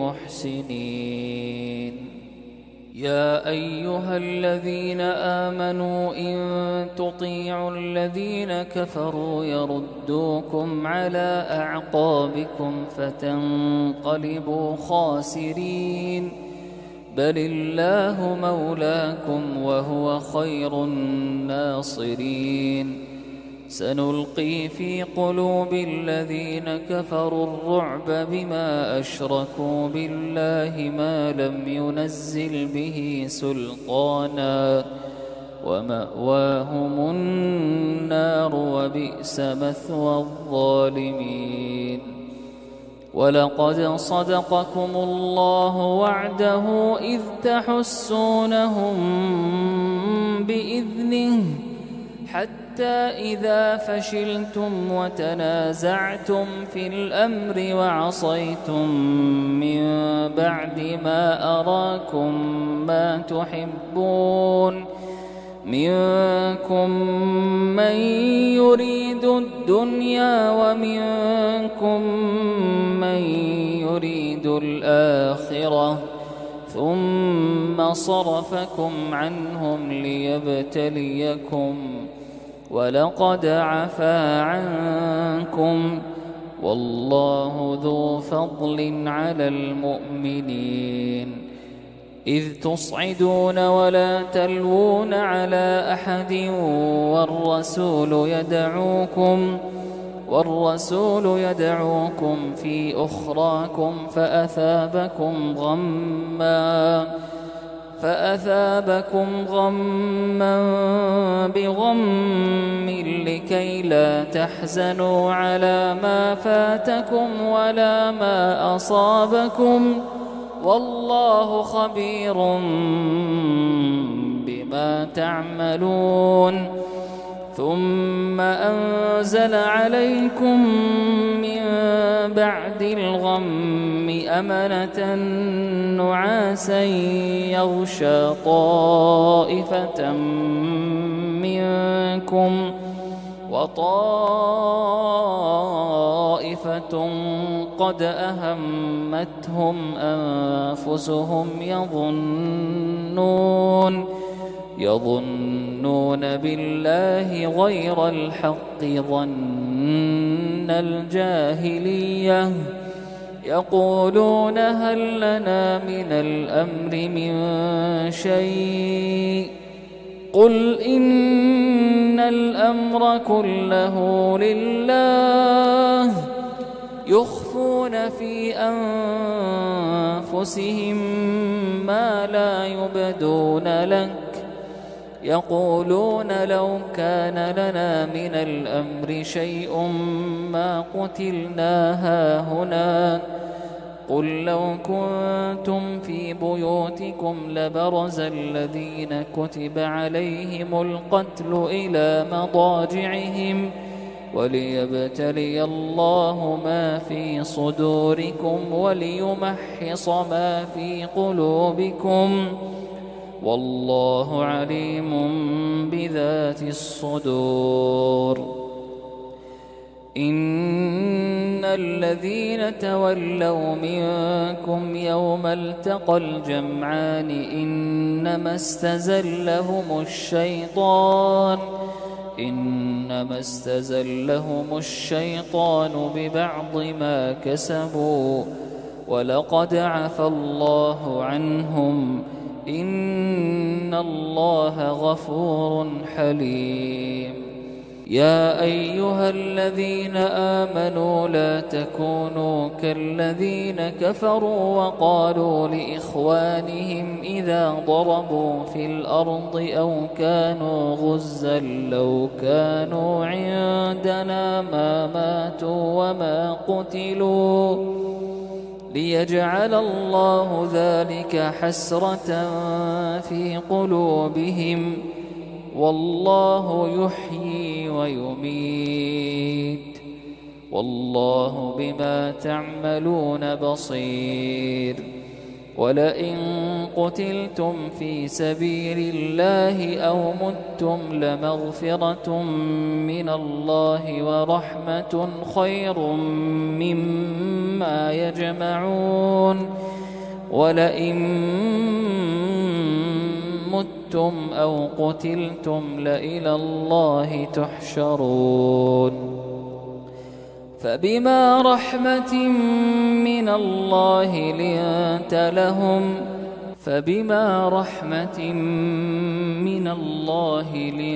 المحسنين يا أيها الذين آمنوا إن تطيعوا الذين كفروا يردوكم على أعقابكم فتنقلبوا خاسرين بل الله مولاكم وهو خير الناصرين سنلقي في قلوب الذين كفروا الرعب بما أشركوا بالله ما لم ينزل به سلطانا ومأواهم النار وبئس مثوى الظالمين ولقد صدقكم الله وعده إذ تحسونهم بإذنه حتى إذا فشلتم وتنازعتم في الأمر وعصيتم من بعد ما أراكم ما تحبون منكم من يريد الدنيا ومنكم من يريد الآخرة ثم صرفكم عنهم ليبتليكم ولقد عفا عنكم والله ذو فضل على المؤمنين إذ تصعدون ولا تلوون على أحد والرسول يدعوكم والرسول يدعوكم في أخراكم فأثابكم غمّا فأثابكم غمّا بغم لكي لا تحزنوا على ما فاتكم ولا ما أصابكم والله خبير بما تعملون ثم أنزل عليكم من بعد الغم أمنة نعاسا يغشى طائفة منكم وطائفة قد أهمتهم أنفسهم يظنون يظنون بالله غير الحق ظن الجاهلية يقولون هل لنا من الأمر من شيء قل إن الأمر كله لله يخفون في أنفسهم ما لا يبدون لك يقولون لو كان لنا من الأمر شيء ما قتلنا هاهنا قل لو كنتم في بيوتكم لبرز الذين كتب عليهم القتل إلى مضاجعهم وليبتلي الله ما في صدوركم وليمحص ما في قلوبكم والله عليم بذات الصدور. إن الذين تولوا منكم يوم التقى الجمعان إنما استزلهم الشيطان إنما استزلهم الشيطان ببعض ما كسبوا ولقد عفى الله عنهم إن الله غفور حليم. يا أيها الذين آمنوا لا تكونوا كالذين كفروا وقالوا لإخوانهم إذا ضربوا في الأرض أو كانوا غزا لو كانوا عندنا ما ماتوا وما قتلوا ليجعل الله ذلك حسرة في قلوبهم والله يحيي ويميت والله بما تعملون بصير. ولئن قتلتم في سبيل الله أو متم لمغفرة من الله ورحمة خير مما يجمعون. ولئن متم أو قتلتم لإلى الله تحشرون. فبما رحمة من الله لنت لهم فبما رحمة من الله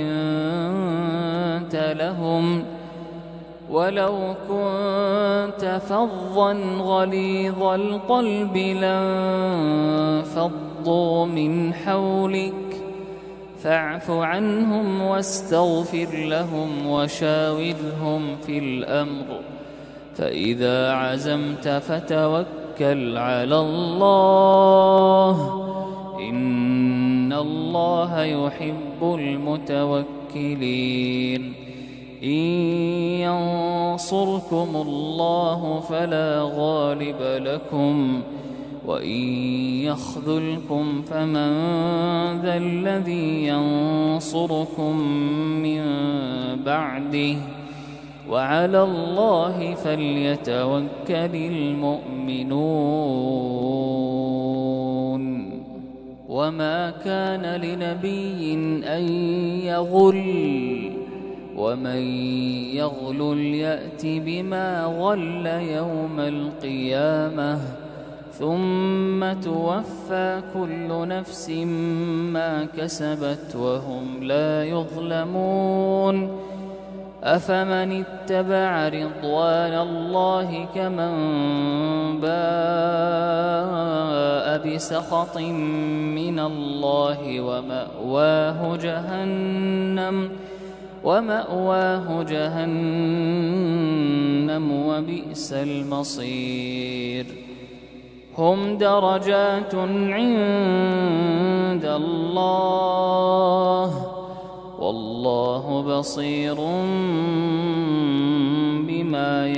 لنت لهم ولو كنت فظا غليظ القلب لانفضوا من حولك فاعف عنهم واستغفر لهم وشاورهم في الأمر فإذا عزمت فتوكل على الله إن الله يحب المتوكلين. إن ينصركم الله فلا غالب لكم وإن يخذلكم فمن ذا الذي ينصركم من بعده وعلى الله فليتوكل المؤمنون. وما كان لنبي أن يغل ومن يغلل يأت بما غل يوم القيامة ثم توفى كل نفس ما كسبت وهم لا يظلمون. أفمن اتبع رضوان الله كمن باء بسخط من الله ومأواه جهنم ومأواه جهنم وبئس المصير. هم درجات عند الله والله بصير بما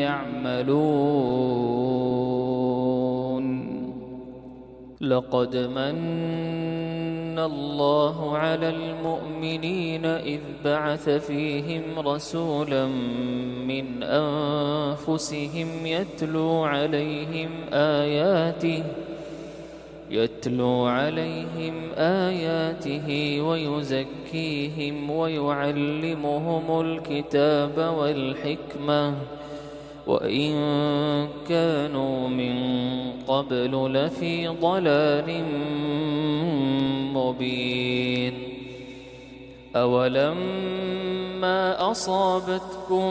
يعملون. لقد من الله على المؤمنين إذ بعث فيهم رسولا من أنفسهم يتلو عليهم آياته يتلو عليهم آياته ويزكيهم ويعلمهم الكتاب والحكمة وإن كانوا من قبل لفي ضلال مبين. أولما أصابتكم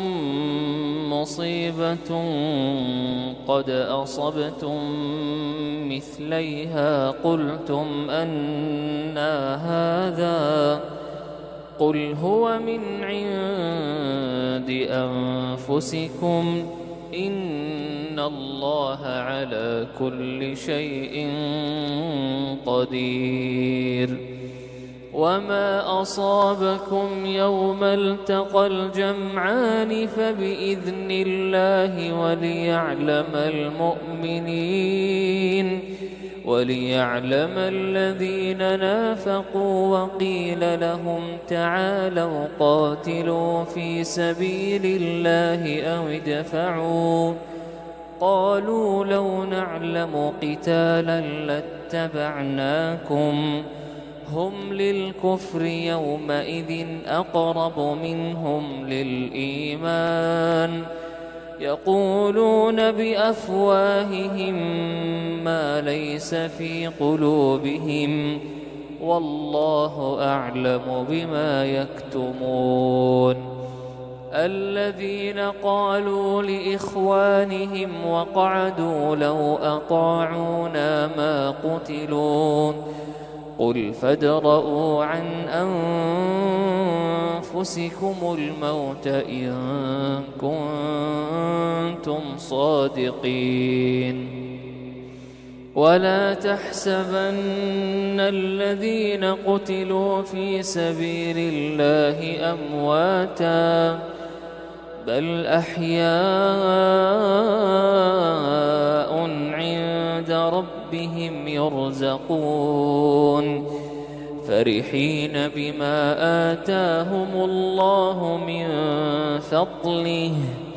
مصيبة قد أصبتم مثليها قلتم أنى هذا قل هو من عند أنفسكم إن الله على كل شيء قدير. وما أصابكم يوم التقى الجمعان فبإذن الله وليعلم المؤمنين وليعلم الذين نافقوا وقيل لهم تعالوا قاتلوا في سبيل الله أو ادفعوا قالوا لو نعلم قتالا لاتبعناكم هم للكفر يومئذ أقرب منهم للإيمان يقولون بأفواههم ما ليس في قلوبهم والله أعلم بما يكتمون. الذين قالوا لإخوانهم وقعدوا لو أطاعونا ما قتلوا قل فادرءوا عن أنفسكم الموت إن كنتم صادقين. ولا تحسبن الذين قتلوا في سبيل الله أمواتا بل أحياء عند ربهم يرزقون فرحين بما آتاهم الله من فضله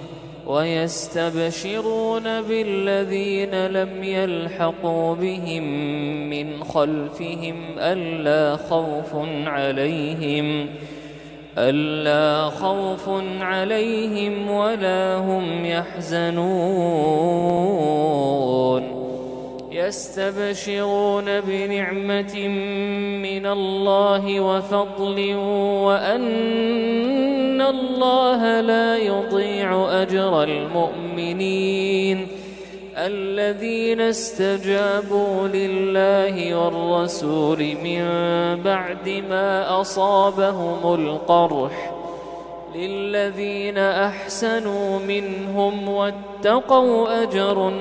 ويستبشرون بالذين لم يلحقوا بهم من خلفهم ألا خوف عليهم ألا خوف عليهم ولا هم يحزنون يستبشرون بنعمة من الله وفضل وأن الله لا يضيع أجر المؤمنين الذين استجابوا لله والرسول من بعد ما أصابهم القرح للذين أحسنوا منهم واتقوا أجر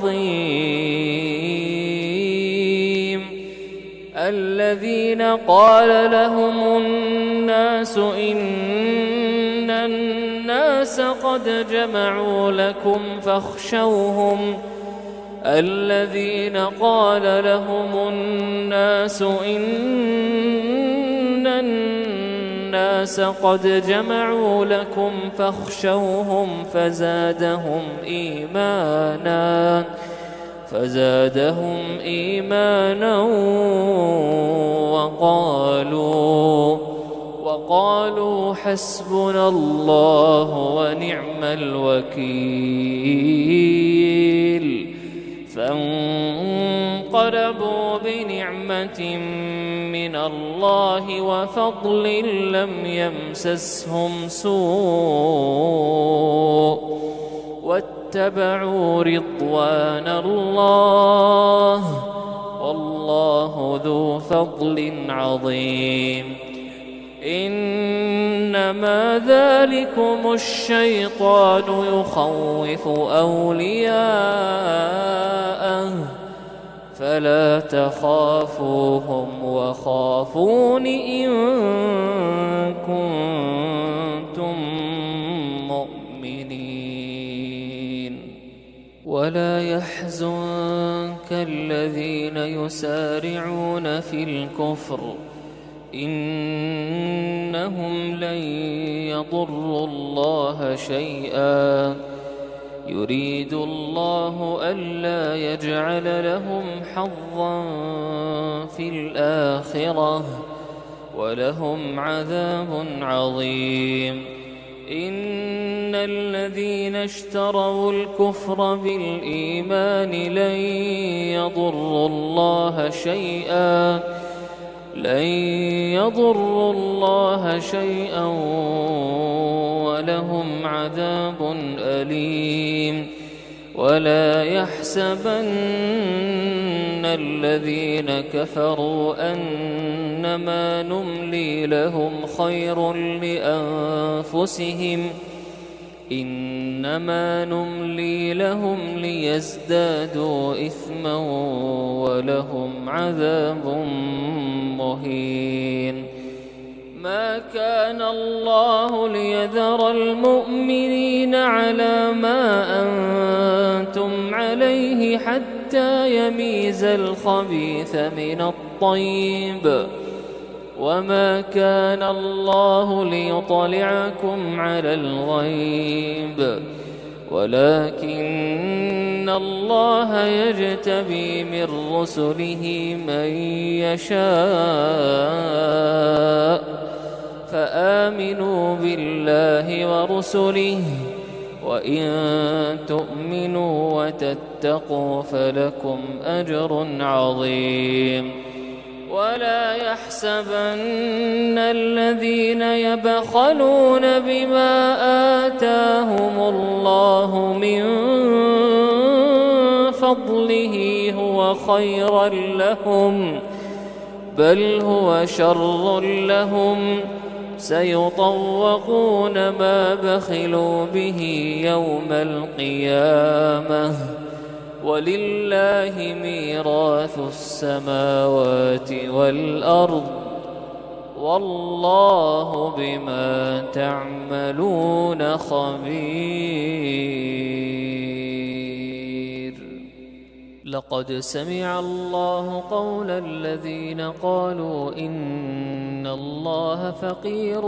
عظيم. الذين قال لهم الناس إن الناس قد جمعوا لكم فاخشوهم الذين قال لهم الناس إن الناس قد جمعوا لكم فاخشوهم فزادهم إيمانا فزادهم إيمانا وقالوا وقالوا حسبنا الله ونعم الوكيل فانقلبوا بنعمة من الله وفضل لم يمسسهم سوء واتبعوا رضوان الله والله ذو فضل عظيم. إنما ذلكم الشيطان يخوف أولياءه فلا تخافوهم وخافون إن كنتم مؤمنين. ولا يحزنك الذين يسارعون في الكفر إنهم لن يضروا الله شيئا يريد الله ألا يجعل لهم حظا في الآخرة ولهم عذاب عظيم. إن الذين اشتروا الكفر بالإيمان لن يضروا الله شيئا لن يضروا الله شيئا ولهم عذاب أليم. ولا يحسبن الذين كفروا أنما نملي لهم خير لأنفسهم إنما نملي لهم ليزدادوا إثما ولهم عذاب مهين. ما كان الله ليذر المؤمنين على ما أنتم عليه حتى يميز الخبيث من الطيب وما كان الله ليطلعكم على الغيب ولكن الله يجتبي من رسله من يشاء فآمنوا بالله ورسله وإن تؤمنوا وتتقوا فلكم أجر عظيم. ولا يحسبن الذين يبخلون بما آتاهم الله من فضله هو خيرا لهم بل هو شر لهم سيطوقون ما بخلوا به يوم القيامة ولله ميراث السماوات والأرض والله بما تعملون خبير. لقد سمع الله قول الذين قالوا إن الله فقير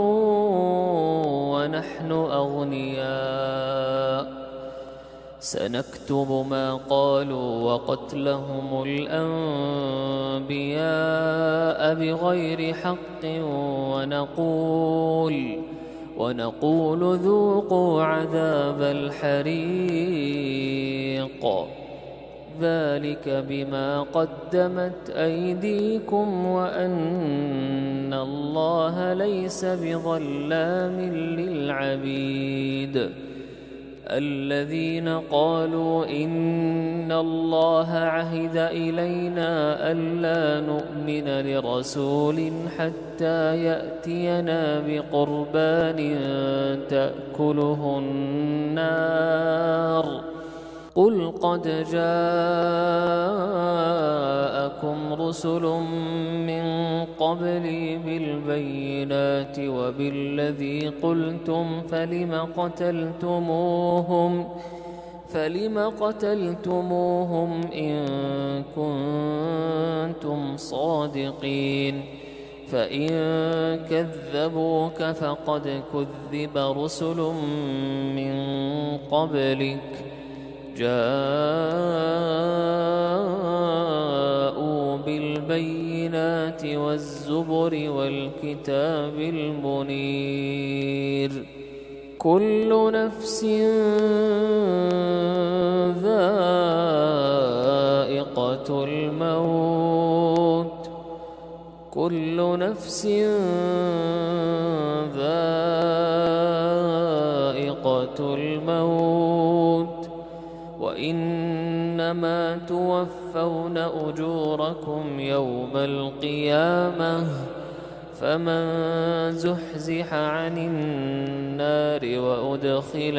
ونحن أغنياء سنكتب ما قالوا وقتلهم الأنبياء بغير حق ونقول ونقول ذوقوا عذاب الحريق ذلك بما قدمت أيديكم وأن الله ليس بظلام للعبيد. الذين قالوا إن الله عهد إلينا ألا نؤمن لرسول حتى يأتينا بقربان تأكله النار قل قد جاءكم رسل من قبلي بالبينات وبالذي قلتم فلم قتلتموهم فلم قتلتموهم إن كنتم صادقين فإن كذبوك فقد كذب رسل من قبلك جاءوا بالبينات والزبر والكتاب المنير كل نفس ذائقة الموت كل نفس ذائقة الموت وإنما توفون أجوركم يوم القيامة فمن زحزح عن النار وأدخل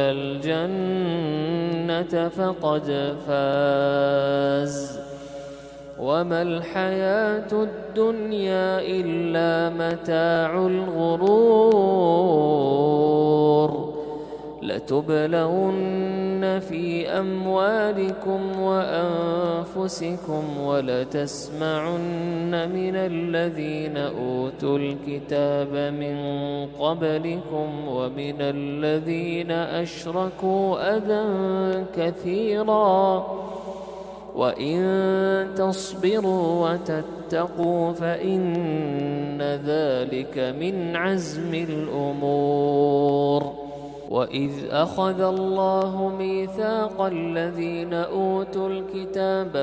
الجنة فقد فاز وما الحياة الدنيا إلا متاع الغرور لتبلون في أموالكم وأنفسكم ولتسمعن من الذين أوتوا الكتاب من قبلكم ومن الذين أشركوا أذى كثيرا وإن تصبروا وتتقوا فإن ذلك من عزم الأمور. وإذ أخذ الله ميثاق الذين أوتوا الكتاب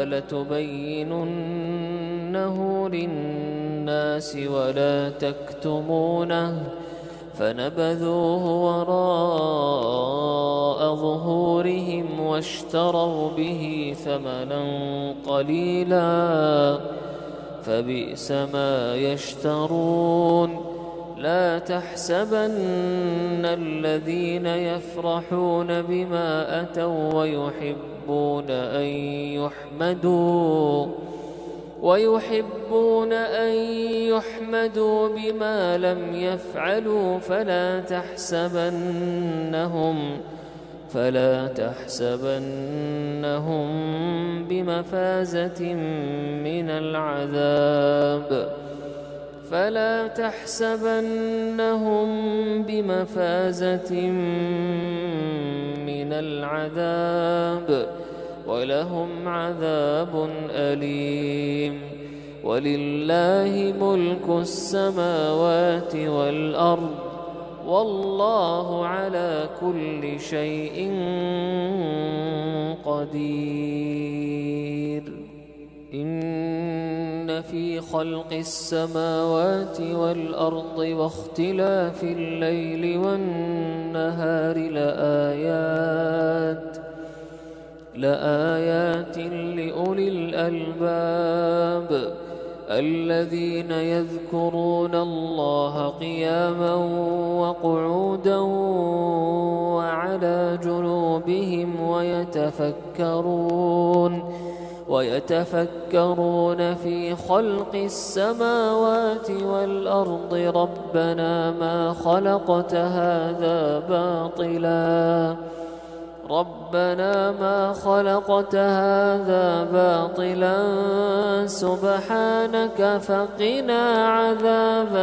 لتبيننه للناس ولا تكتمونه فنبذوه وراء ظهورهم واشتروا به ثمنا قليلا فبئس ما يشترون. لا تحسبن الذين يفرحون بما أتوا ويحبون أن يحمدوا ويحبون أن يحمدوا بما لم يفعلوا فلا تحسبنهم فلا تحسبنهم بمفازة من العذاب فلا تحسبنهم بمفازة من العذاب ولهم عذاب أليم. ولله ملك السماوات والأرض والله على كل شيء قدير. إن في خلق السماوات والأرض واختلاف الليل والنهار لآيات لآيات لأولي الألباب الذين يذكرون الله قياما وقعودا وعلى جنوبهم ويتفكرون ويتفكرون في خلق السماوات والأرض ربنا ما خلقت هذا باطلا ربنا ما خلقت هذا باطلا سبحانك فقنا عذاب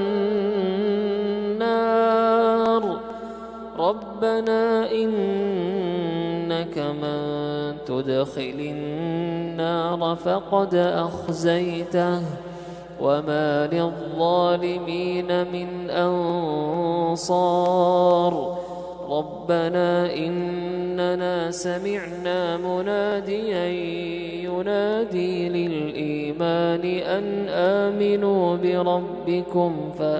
النار. ربنا إنك من تدخل النار فقد أخزيته وما للظالمين من أنصار. ربنا إننا سمعنا مناديا ينادي للإيمان أن آمنوا بربكم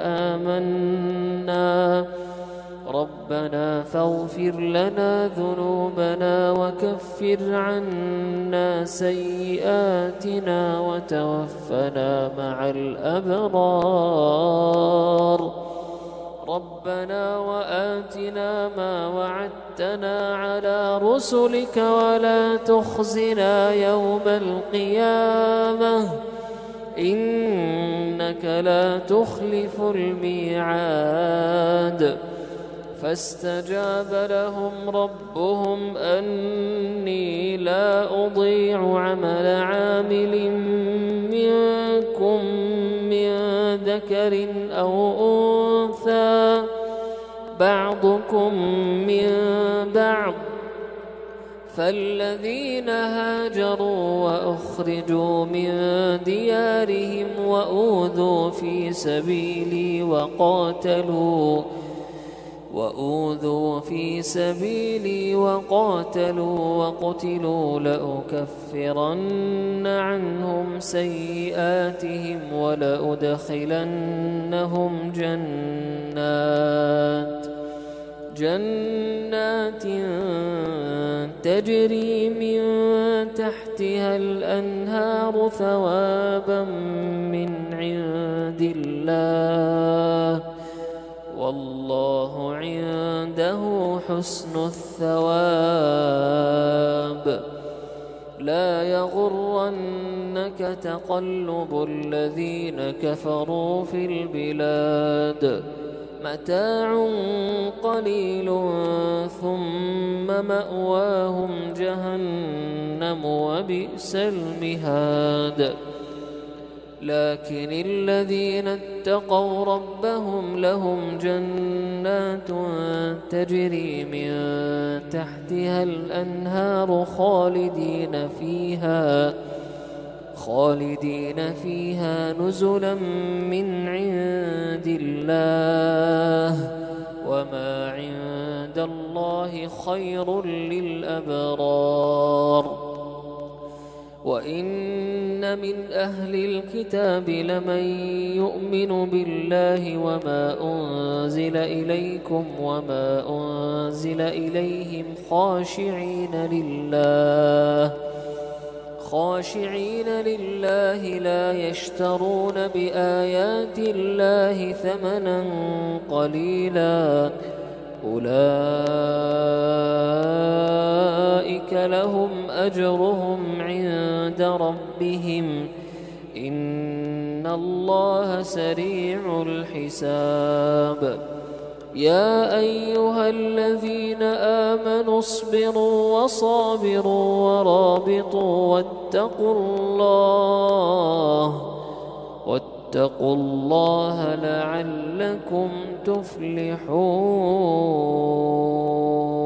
فآمنا ربنا فاغفر لنا ذنوبنا وكفر عنا سيئاتنا وتوفنا مع الأبرار. ربنا وآتنا ما وعدتنا على رسلك ولا تخزنا يوم القيامة إنك لا تخلف الميعاد. فاستجاب لهم ربهم أني لا أضيع عمل عامل منكم من ذكر أو أنثى بعضكم من بعض فالذين هاجروا وأخرجوا من ديارهم وأوذوا في سبيلي وقاتلوا وأوذوا في سبيلي وقاتلوا وقتلوا لأكفرن عنهم سيئاتهم ولأدخلنهم جنات جنات تجري من تحتها الأنهار ثوابا من عند الله والله عنده حسن الثواب. لا يغرنك تقلب الذين كفروا في البلاد متاع قليل ثم مأواهم جهنم وبئس المهاد. لكن الذين اتقوا ربهم لهم جنات تجري من تحتها الأنهار خالدين فيها خالدين فيها نزلا من عند الله، وما عند الله خير للأبرار. وإن من أهل الكتاب لمن يؤمن بالله وما أنزل إليكم وما أنزل إليهم خاشعين لله خاشعين لله لا يشترون بآيات الله ثمنا قليلا، أولئك لهم أجرهم عند ربهم إن الله سريع الحساب. يا أيها الذين آمنوا اصبروا وصابروا ورابطوا واتقوا الله واتقوا الله لعلكم تفلحون.